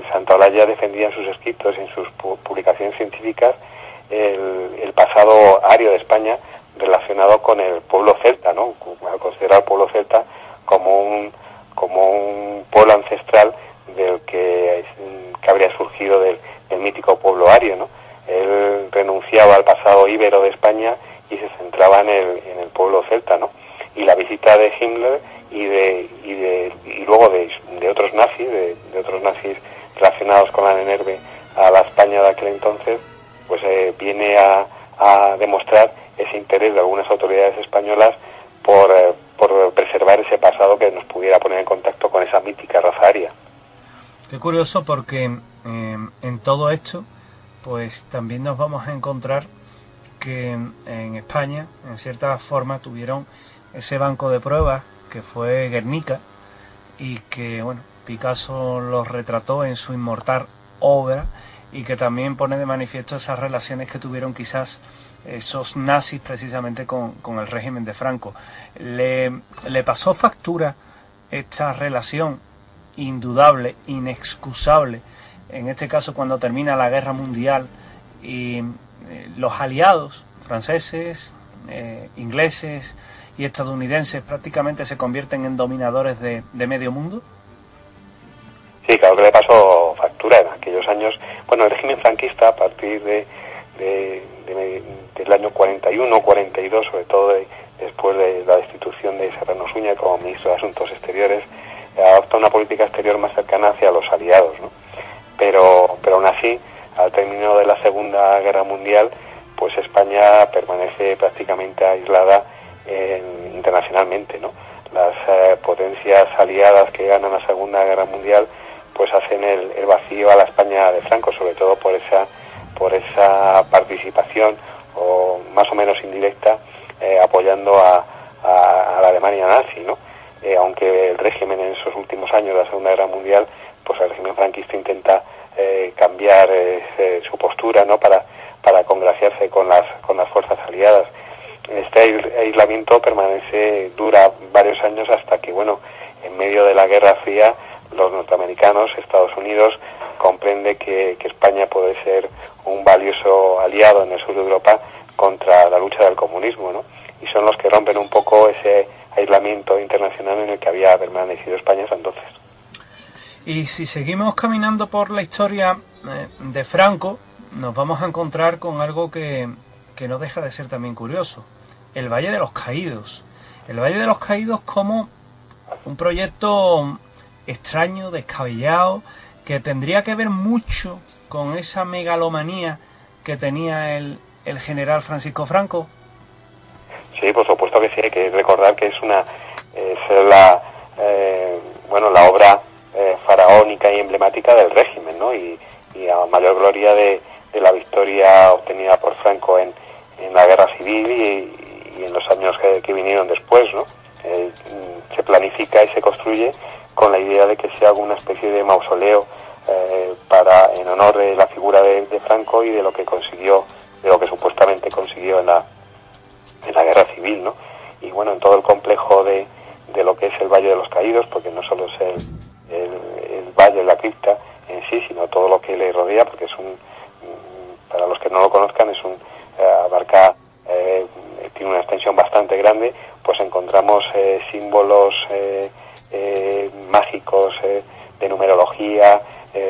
Santaolalla defendía en sus escritos y en sus publicaciones científicas el pasado ario de España relacionado con el pueblo celta, ¿no? Considerar al pueblo celta como un pueblo ancestral del que habría surgido del mítico pueblo ario, ¿no? Él renunciaba al pasado íbero de España y se centraba en el pueblo celta, ¿no? Y la visita de Himmler y luego de otros nazis, de otros nazis relacionados con la NNR a la España de aquel entonces, pues viene a demostrar ese interés de algunas autoridades españolas por preservar ese pasado que nos pudiera poner en contacto con esa mítica raza aria. Qué curioso, porque en todo esto pues también nos vamos a encontrar que en España en cierta forma tuvieron ese banco de pruebas que fue Guernica, y que bueno, Picasso los retrató en su inmortal obra, y que también pone de manifiesto esas relaciones que tuvieron quizás esos nazis precisamente con el régimen de Franco. Le pasó factura esta relación indudable, inexcusable, en este caso cuando termina la Guerra Mundial y los aliados franceses, ingleses y estadounidenses prácticamente se convierten en dominadores de medio mundo? Sí, claro que le pasó factura en aquellos años. Bueno, el régimen franquista, a partir del año 41, 42, sobre todo después de la destitución de Serrano Suñer como ministro de Asuntos Exteriores, adopta una política exterior más cercana hacia los aliados, ¿no? Pero aún así, al término de la Segunda Guerra Mundial, pues España permanece prácticamente aislada internacionalmente, ¿no? Las potencias aliadas que ganan la Segunda Guerra Mundial pues hacen el vacío a la España de Franco, sobre todo por esa participación, o más o menos indirecta, apoyando a la Alemania nazi, ¿no? Aunque el régimen en esos últimos años de la Segunda Guerra Mundial, pues el régimen franquista intenta cambiar su postura, ¿no? Para congraciarse con las fuerzas aliadas. Este aislamiento dura varios años hasta que, bueno, en medio de la Guerra Fría, los norteamericanos, Estados Unidos, comprende que España puede ser un valioso aliado en el sur de Europa contra la lucha del comunismo, ¿no? Y son los que rompen un poco ese aislamiento internacional en el que había permanecido España hasta entonces. Y si seguimos caminando por la historia de Franco, nos vamos a encontrar con algo que no deja de ser también curioso: el Valle de los Caídos. El Valle de los Caídos como un proyecto extraño, descabellado, que tendría que ver mucho con esa megalomanía que tenía el general Francisco Franco. Sí, por supuesto que sí. Hay que recordar que es la obra faraónica y emblemática del régimen, ¿no? Y a mayor gloria de la victoria obtenida por Franco en la Guerra Civil y en los años que vinieron después, ¿no? Se planifica y se construye con la idea de que sea alguna especie de mausoleo en honor de la figura de Franco y de lo que consiguió, de lo que supuestamente consiguió en la Guerra Civil, ¿no? Y bueno, en todo el complejo de lo que es el Valle de los Caídos, porque no solo es el valle, la cripta en sí, sino todo lo que le rodea, porque para los que no lo conozcan, tiene una extensión bastante grande, pues encontramos símbolos mágicos, de numerología,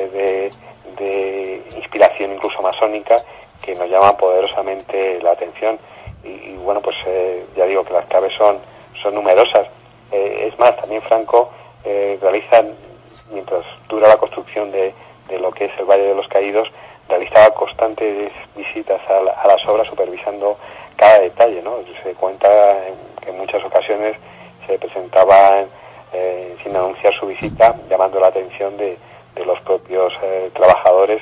de inspiración incluso masónica, que nos llaman poderosamente la atención. Y bueno, pues ya digo que las claves son numerosas. Es más, también Franco realiza, mientras dura la construcción de lo que es el Valle de los Caídos, realizaba constantes visitas a las obras, supervisando cada detalle, ¿no? Se cuenta que en muchas ocasiones se presentaba sin anunciar su visita, llamando la atención de los propios trabajadores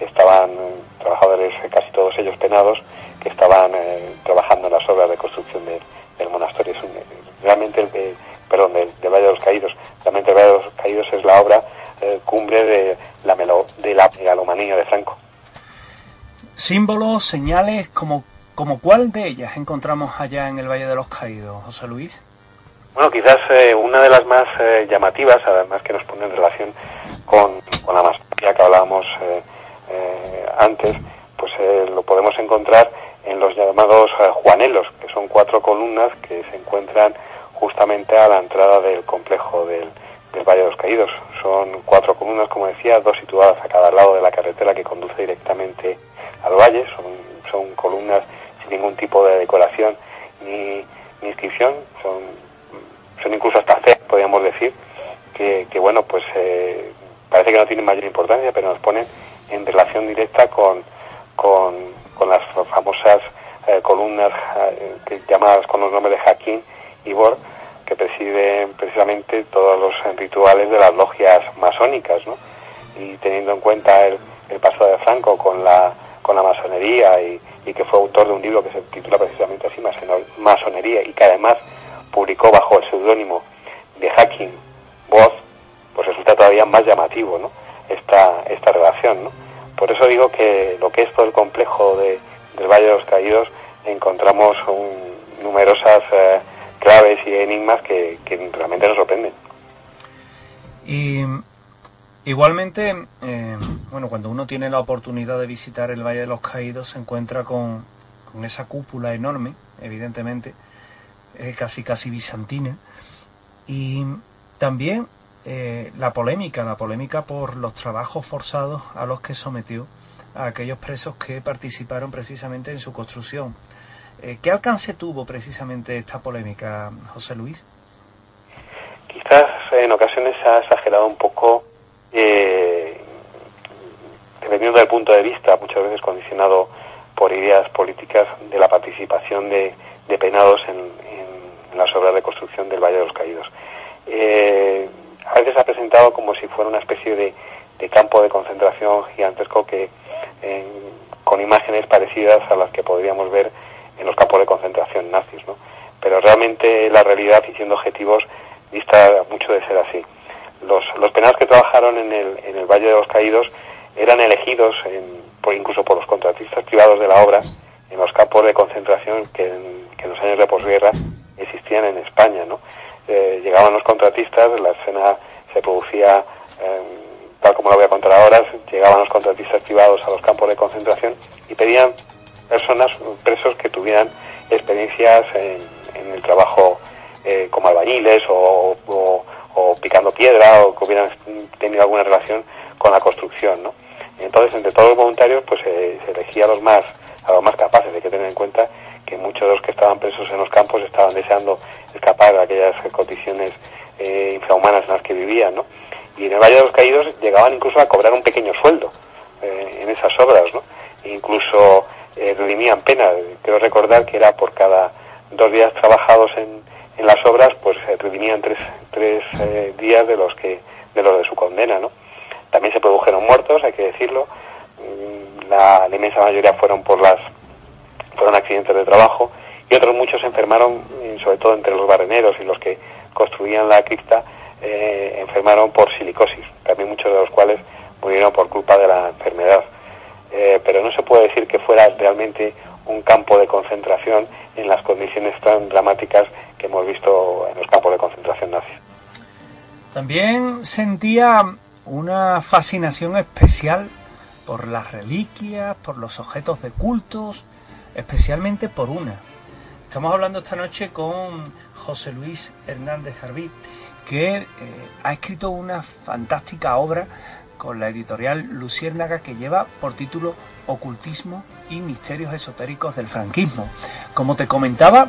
casi todos ellos penados, que estaban trabajando en las obras de construcción del monasterio. Realmente del Valle de los Caídos. Realmente el Valle de los Caídos es la obra cumbre de la megalomanía de Franco. Símbolos, señales, como ¿cuál de ellas encontramos allá en el Valle de los Caídos, José Luis? Bueno, quizás una de las más llamativas, además que nos pone en relación con la masonería que hablábamos antes, pues lo podemos encontrar en los llamados juanelos, que son 4 columnas que se encuentran justamente a la entrada del complejo del Valle de los Caídos. Son 4 columnas, como decía, 2 situadas a cada lado de la carretera que conduce directamente al valle. Son columnas sin ningún tipo de decoración ni inscripción, son incluso hasta feas, podríamos decir, que bueno, pues parece que no tienen mayor importancia, pero nos ponen en relación directa con las famosas columnas llamadas con los nombres de Jaquín y Bor, que presiden precisamente todos los rituales de las logias masónicas, ¿no? Y teniendo en cuenta el paso de Franco con la masonería y que fue autor de un libro que se titula precisamente así, Masonería, y que además publicó bajo el seudónimo de Jaquín Bor, pues resulta todavía más llamativo, ¿no? Esta relación, ¿no? Por eso digo que lo que es todo el complejo del Valle de los Caídos encontramos numerosas claves y enigmas que realmente nos sorprenden. Y igualmente, bueno, cuando uno tiene la oportunidad de visitar el Valle de los Caídos se encuentra con esa cúpula enorme, evidentemente, casi bizantina, y también la polémica por los trabajos forzados a los que sometió a aquellos presos que participaron precisamente en su construcción. ¿Qué alcance tuvo precisamente esta polémica, José Luis? Quizás en ocasiones se ha exagerado un poco, dependiendo del punto de vista, muchas veces condicionado por ideas políticas, de la participación de penados en las obras de construcción del Valle de los Caídos. A veces se ha presentado como si fuera una especie de campo de concentración gigantesco con imágenes parecidas a las que podríamos ver en los campos de concentración nazis, ¿no? Pero realmente la realidad, y siendo objetivos, dista mucho de ser así. Los penados que trabajaron en el Valle de los Caídos eran elegidos incluso por los contratistas privados de la obra en los campos de concentración que en los años de posguerra existían en España, ¿no? Llegaban los contratistas, la escena se producía tal como lo voy a contar ahora. Llegaban los contratistas privados a los campos de concentración y pedían presos que tuvieran experiencias en el trabajo como albañiles o picando piedra, o que hubieran tenido alguna relación con la construcción, ¿no? Entonces, entre todos los voluntarios, pues se elegía a los más capaces. Hay que tener en cuenta que muchos de los que estaban presos en los campos estaban deseando escapar de aquellas condiciones infrahumanas en las que vivían, ¿no? Y en el Valle de los Caídos llegaban incluso a cobrar un pequeño sueldo en esas obras, ¿no? E incluso redimían pena. Quiero recordar que era por cada 2 días trabajados en las obras, pues redimían 3 días de los de su condena, ¿no? También se produjeron muertos, hay que decirlo. La inmensa mayoría fueron accidentes de trabajo, y otros muchos se enfermaron, sobre todo entre los barreneros y los que construían la cripta, enfermaron por silicosis, también muchos de los cuales murieron por culpa de la enfermedad. Pero no se puede decir que fuera realmente un campo de concentración en las condiciones tan dramáticas que hemos visto en los campos de concentración nazis. También sentía una fascinación especial por las reliquias, por los objetos de cultos, especialmente por una. Estamos hablando esta noche con José Luis Hernández Jarví, que ha escrito una fantástica obra con la editorial Luciérnaga que lleva por título Ocultismo y misterios esotéricos del franquismo. Como te comentaba,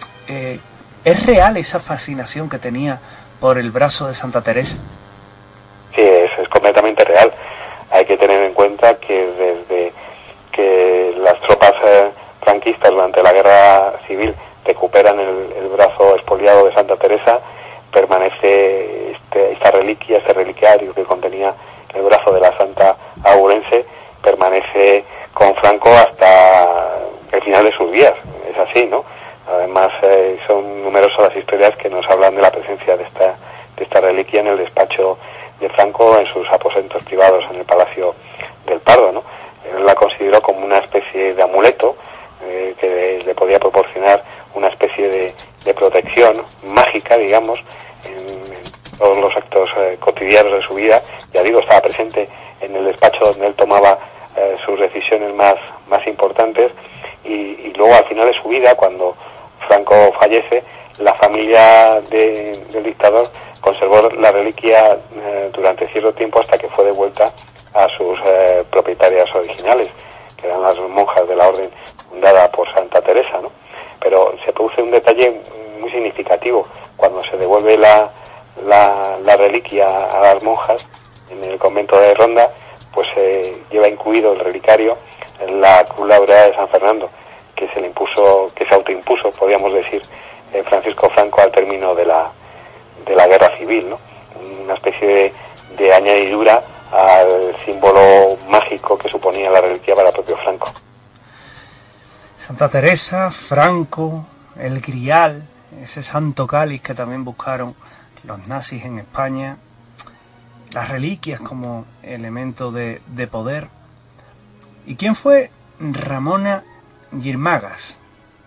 ¿es real esa fascinación que tenía por el brazo de Santa Teresa? Sí, es completamente real. Hay que tener en cuenta que desde que las tropas franquistas durante la guerra civil recuperan el brazo expoliado de Santa Teresa, permanece esta reliquia, este reliquiario que contenía el brazo de la Santa Aburense, permanece con Franco hasta el final de sus días. Es así, ¿no? Además, son numerosas las historias que nos hablan de la presencia de esta reliquia en el despacho de Franco, en sus aposentos privados en el Palacio del Pardo, ¿no? Él la consideró como una especie de amuleto que le podía proporcionar una especie de protección mágica, digamos, en todos los actos cotidianos de su vida. Ya digo, estaba presente en el despacho donde él tomaba sus decisiones más importantes, y luego al final de su vida, cuando Franco fallece, la familia del dictador conservó la reliquia durante cierto tiempo hasta que fue devuelta a sus propietarias originales, que eran las monjas de la orden fundada por Santa Teresa, ¿no? Pero se produce un detalle muy significativo cuando se devuelve la reliquia a las monjas en el convento de Ronda. Pues lleva incluido el relicario en la Cruz Laureada de San Fernando, que se autoimpuso, podríamos decir, Francisco Franco al término de la guerra civil, ¿no? Una especie de añadidura al símbolo mágico que suponía la reliquia para el propio Franco. Santa Teresa, Franco, el Grial, ese santo cáliz que también buscaron los nazis en España, las reliquias como elemento de poder. ¿Y quién fue Ramona Gimargas?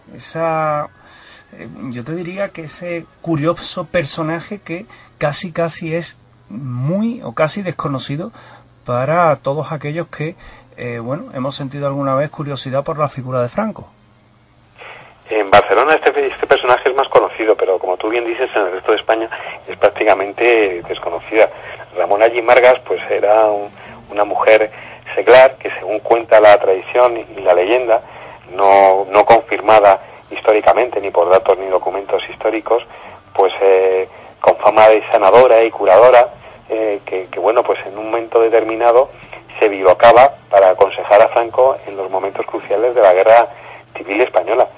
Yo te diría que ese curioso personaje que casi es muy o casi desconocido para todos aquellos que hemos sentido alguna vez curiosidad por la figura de Franco. En Barcelona este personaje es más conocido, pero como tú bien dices, en el resto de España es prácticamente desconocida. Ramona Gimargas pues era una mujer seglar que, según cuenta la tradición y la leyenda, no confirmada históricamente ni por datos ni documentos históricos, pues con fama de sanadora y curadora, que pues en un momento determinado se bivacaba para aconsejar a Franco en los momentos cruciales de la guerra civil española.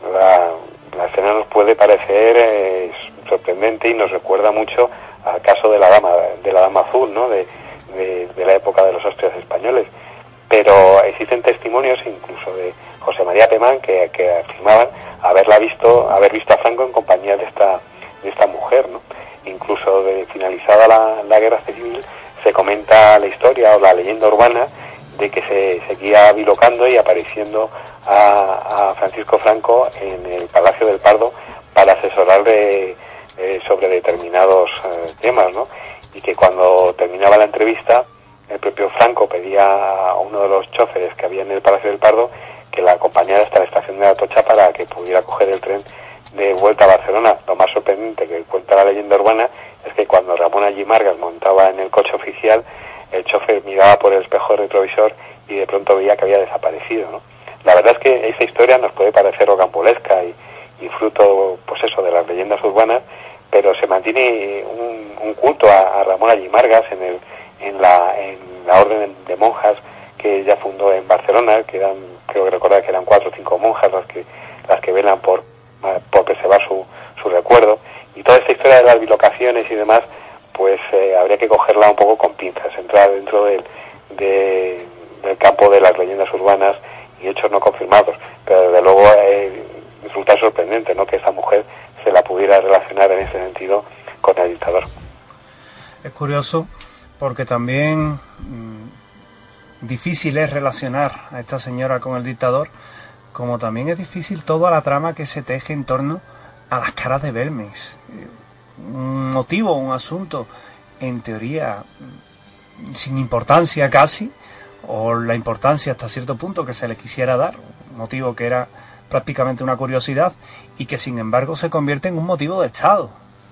La escena nos puede parecer sorprendente y nos recuerda mucho al caso de la dama azul, ¿no? de la época de los Austrias españoles, pero existen testimonios incluso de José María Pemán que afirmaban haber visto a Franco en compañía de esta mujer, ¿no? Incluso de finalizada la guerra civil se comenta la historia o la leyenda urbana de que se seguía bilocando y apareciendo a Francisco Franco en el Palacio del Pardo para asesorarle sobre determinados temas, ¿no? Y que cuando terminaba la entrevista, el propio Franco pedía a uno de los choferes que había en el Palacio del Pardo que la acompañara hasta la estación de Atocha para que pudiera coger el tren de vuelta a Barcelona. Lo más sorprendente que cuenta la leyenda urbana es que cuando Ramona Gimargas montaba en el coche oficial, el chofer miraba por el espejo retrovisor y de pronto veía que había desaparecido, ¿no? La verdad es que esa historia nos puede parecer rocambolesca y fruto, pues eso, de las leyendas urbanas, pero se mantiene un culto a Ramona Gimargas en la orden de monjas que ella fundó en Barcelona, que creo que recordar que eran 4 o 5 monjas las que velan por preservar su recuerdo. Y toda esta historia de las bilocaciones y demás, pues habría que cogerla un poco con pinzas, entrar dentro del campo de las leyendas urbanas y hechos no confirmados, pero desde luego resulta sorprendente, ¿no?, que esa mujer se la pudiera relacionar en ese sentido con el dictador. Es curioso porque también difícil es relacionar a esta señora con el dictador, como también es difícil toda la trama que se teje en torno a las caras de Belmez. Un motivo, un asunto, en teoría, sin importancia casi, o la importancia hasta cierto punto que se le quisiera dar, un motivo que era prácticamente una curiosidad y que sin embargo se convierte en un motivo de Estado.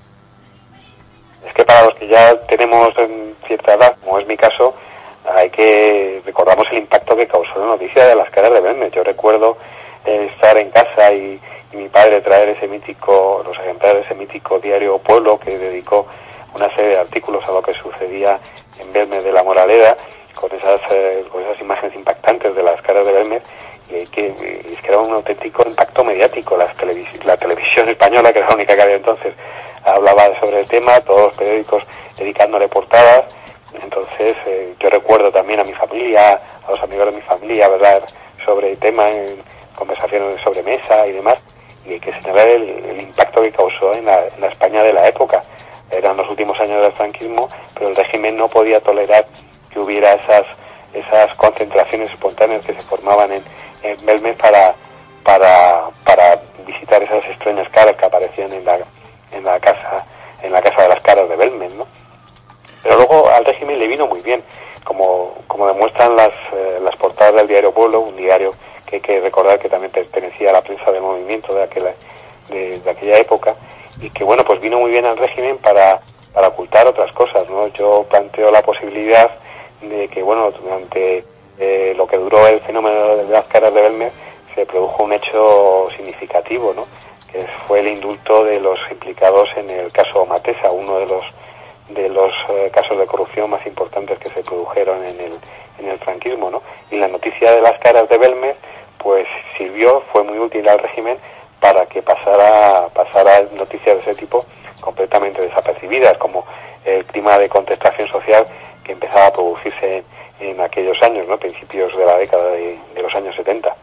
Es que para los que ya tenemos cierta edad, como es mi caso, recordamos el impacto que causó la noticia de las caras de Belmez. Yo recuerdo estar en casa y mi padre traer los ejemplares de ese mítico diario Pueblo, que dedicó una serie de artículos a lo que sucedía en Belmez de la Moraleda, con esas imágenes impactantes de las caras de Belmez, y que era un auténtico impacto mediático. La televisión española, que era la única que había entonces, hablaba sobre el tema, todos los periódicos dedicándole portadas. Entonces yo recuerdo también a mi familia, a los amigos de mi familia, hablar sobre el tema en conversaciones de sobremesa y demás, y hay que señalar el impacto que causó en la España de la época. Eran los últimos años del franquismo, pero el régimen no podía tolerar que hubiera esas concentraciones espontáneas que se formaban en Belmez para visitar esas extrañas caras que aparecían en la casa de las caras de Belmez, ¿no? Pero luego al régimen le vino muy bien, como demuestran las portadas del diario Pueblo, un diario que hay que recordar que también pertenecía a la prensa del movimiento de aquella época, y que bueno, pues vino muy bien al régimen para ocultar otras cosas, ¿no? Yo planteo la posibilidad de que, bueno, durante lo que duró el fenómeno de las caras de Belmez se produjo un hecho significativo, ¿no? Que fue el indulto de los implicados en el caso Matesa, uno de los casos de corrupción más importantes que se produjeron en el franquismo, ¿no? Y la noticia de las caras de Belmez pues fue muy útil al régimen para que pasara noticias de ese tipo completamente desapercibidas, como el clima de contestación social que empezaba a producirse en aquellos años, ¿no? Principios de la década de los años 70.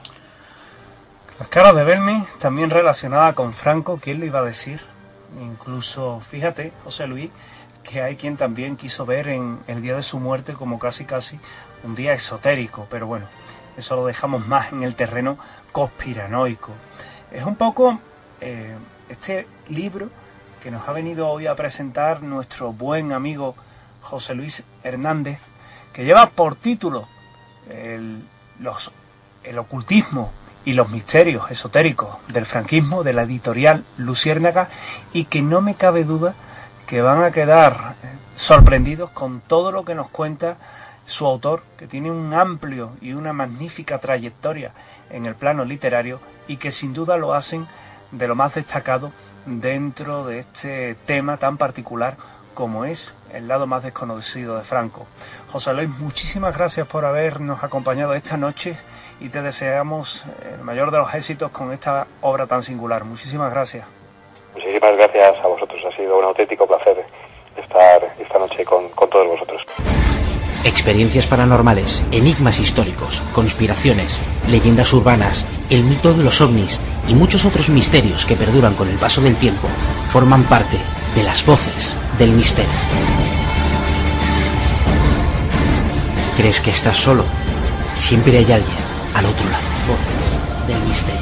Las caras de Belmez, también relacionada con Franco, ¿quién lo iba a decir? Incluso, fíjate, José Luis, que hay quien también quiso ver en el día de su muerte como casi un día esotérico, pero bueno, eso lo dejamos más en el terreno conspiranoico. Es un poco este libro que nos ha venido hoy a presentar nuestro buen amigo José Luis Hernández, que lleva por título el ocultismo y los misterios esotéricos del franquismo, de la editorial Luciérnaga, y que no me cabe duda que van a quedar sorprendidos con todo lo que nos cuenta su autor, que tiene un amplio y una magnífica trayectoria en el plano literario y que sin duda lo hacen de lo más destacado dentro de este tema tan particular como es el lado más desconocido de Franco. José Luis, muchísimas gracias por habernos acompañado esta noche y te deseamos el mayor de los éxitos con esta obra tan singular. Muchísimas gracias. Muchísimas gracias a vosotros. Ha sido un auténtico placer estar esta noche con todos vosotros. Experiencias paranormales, enigmas históricos, conspiraciones, leyendas urbanas, el mito de los ovnis y muchos otros misterios que perduran con el paso del tiempo forman parte de las voces del misterio. ¿Crees que estás solo? Siempre hay alguien al otro lado. Voces del misterio.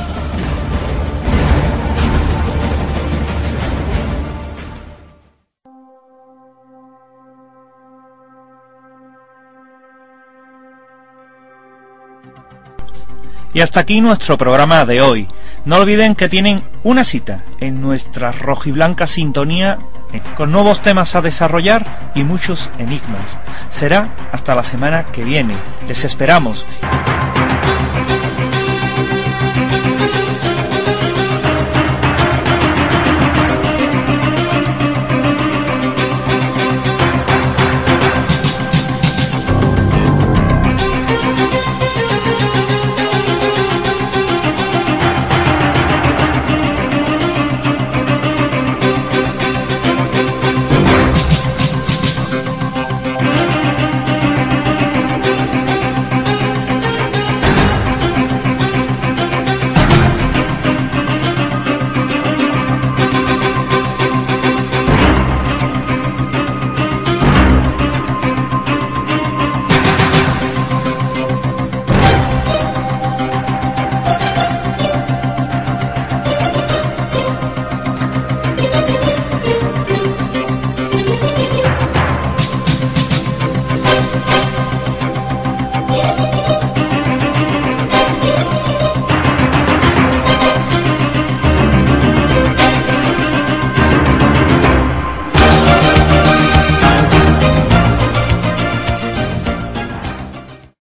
Y hasta aquí nuestro programa de hoy. No olviden que tienen una cita en nuestra rojiblanca sintonía con nuevos temas a desarrollar y muchos enigmas. Será hasta la semana que viene. Les esperamos.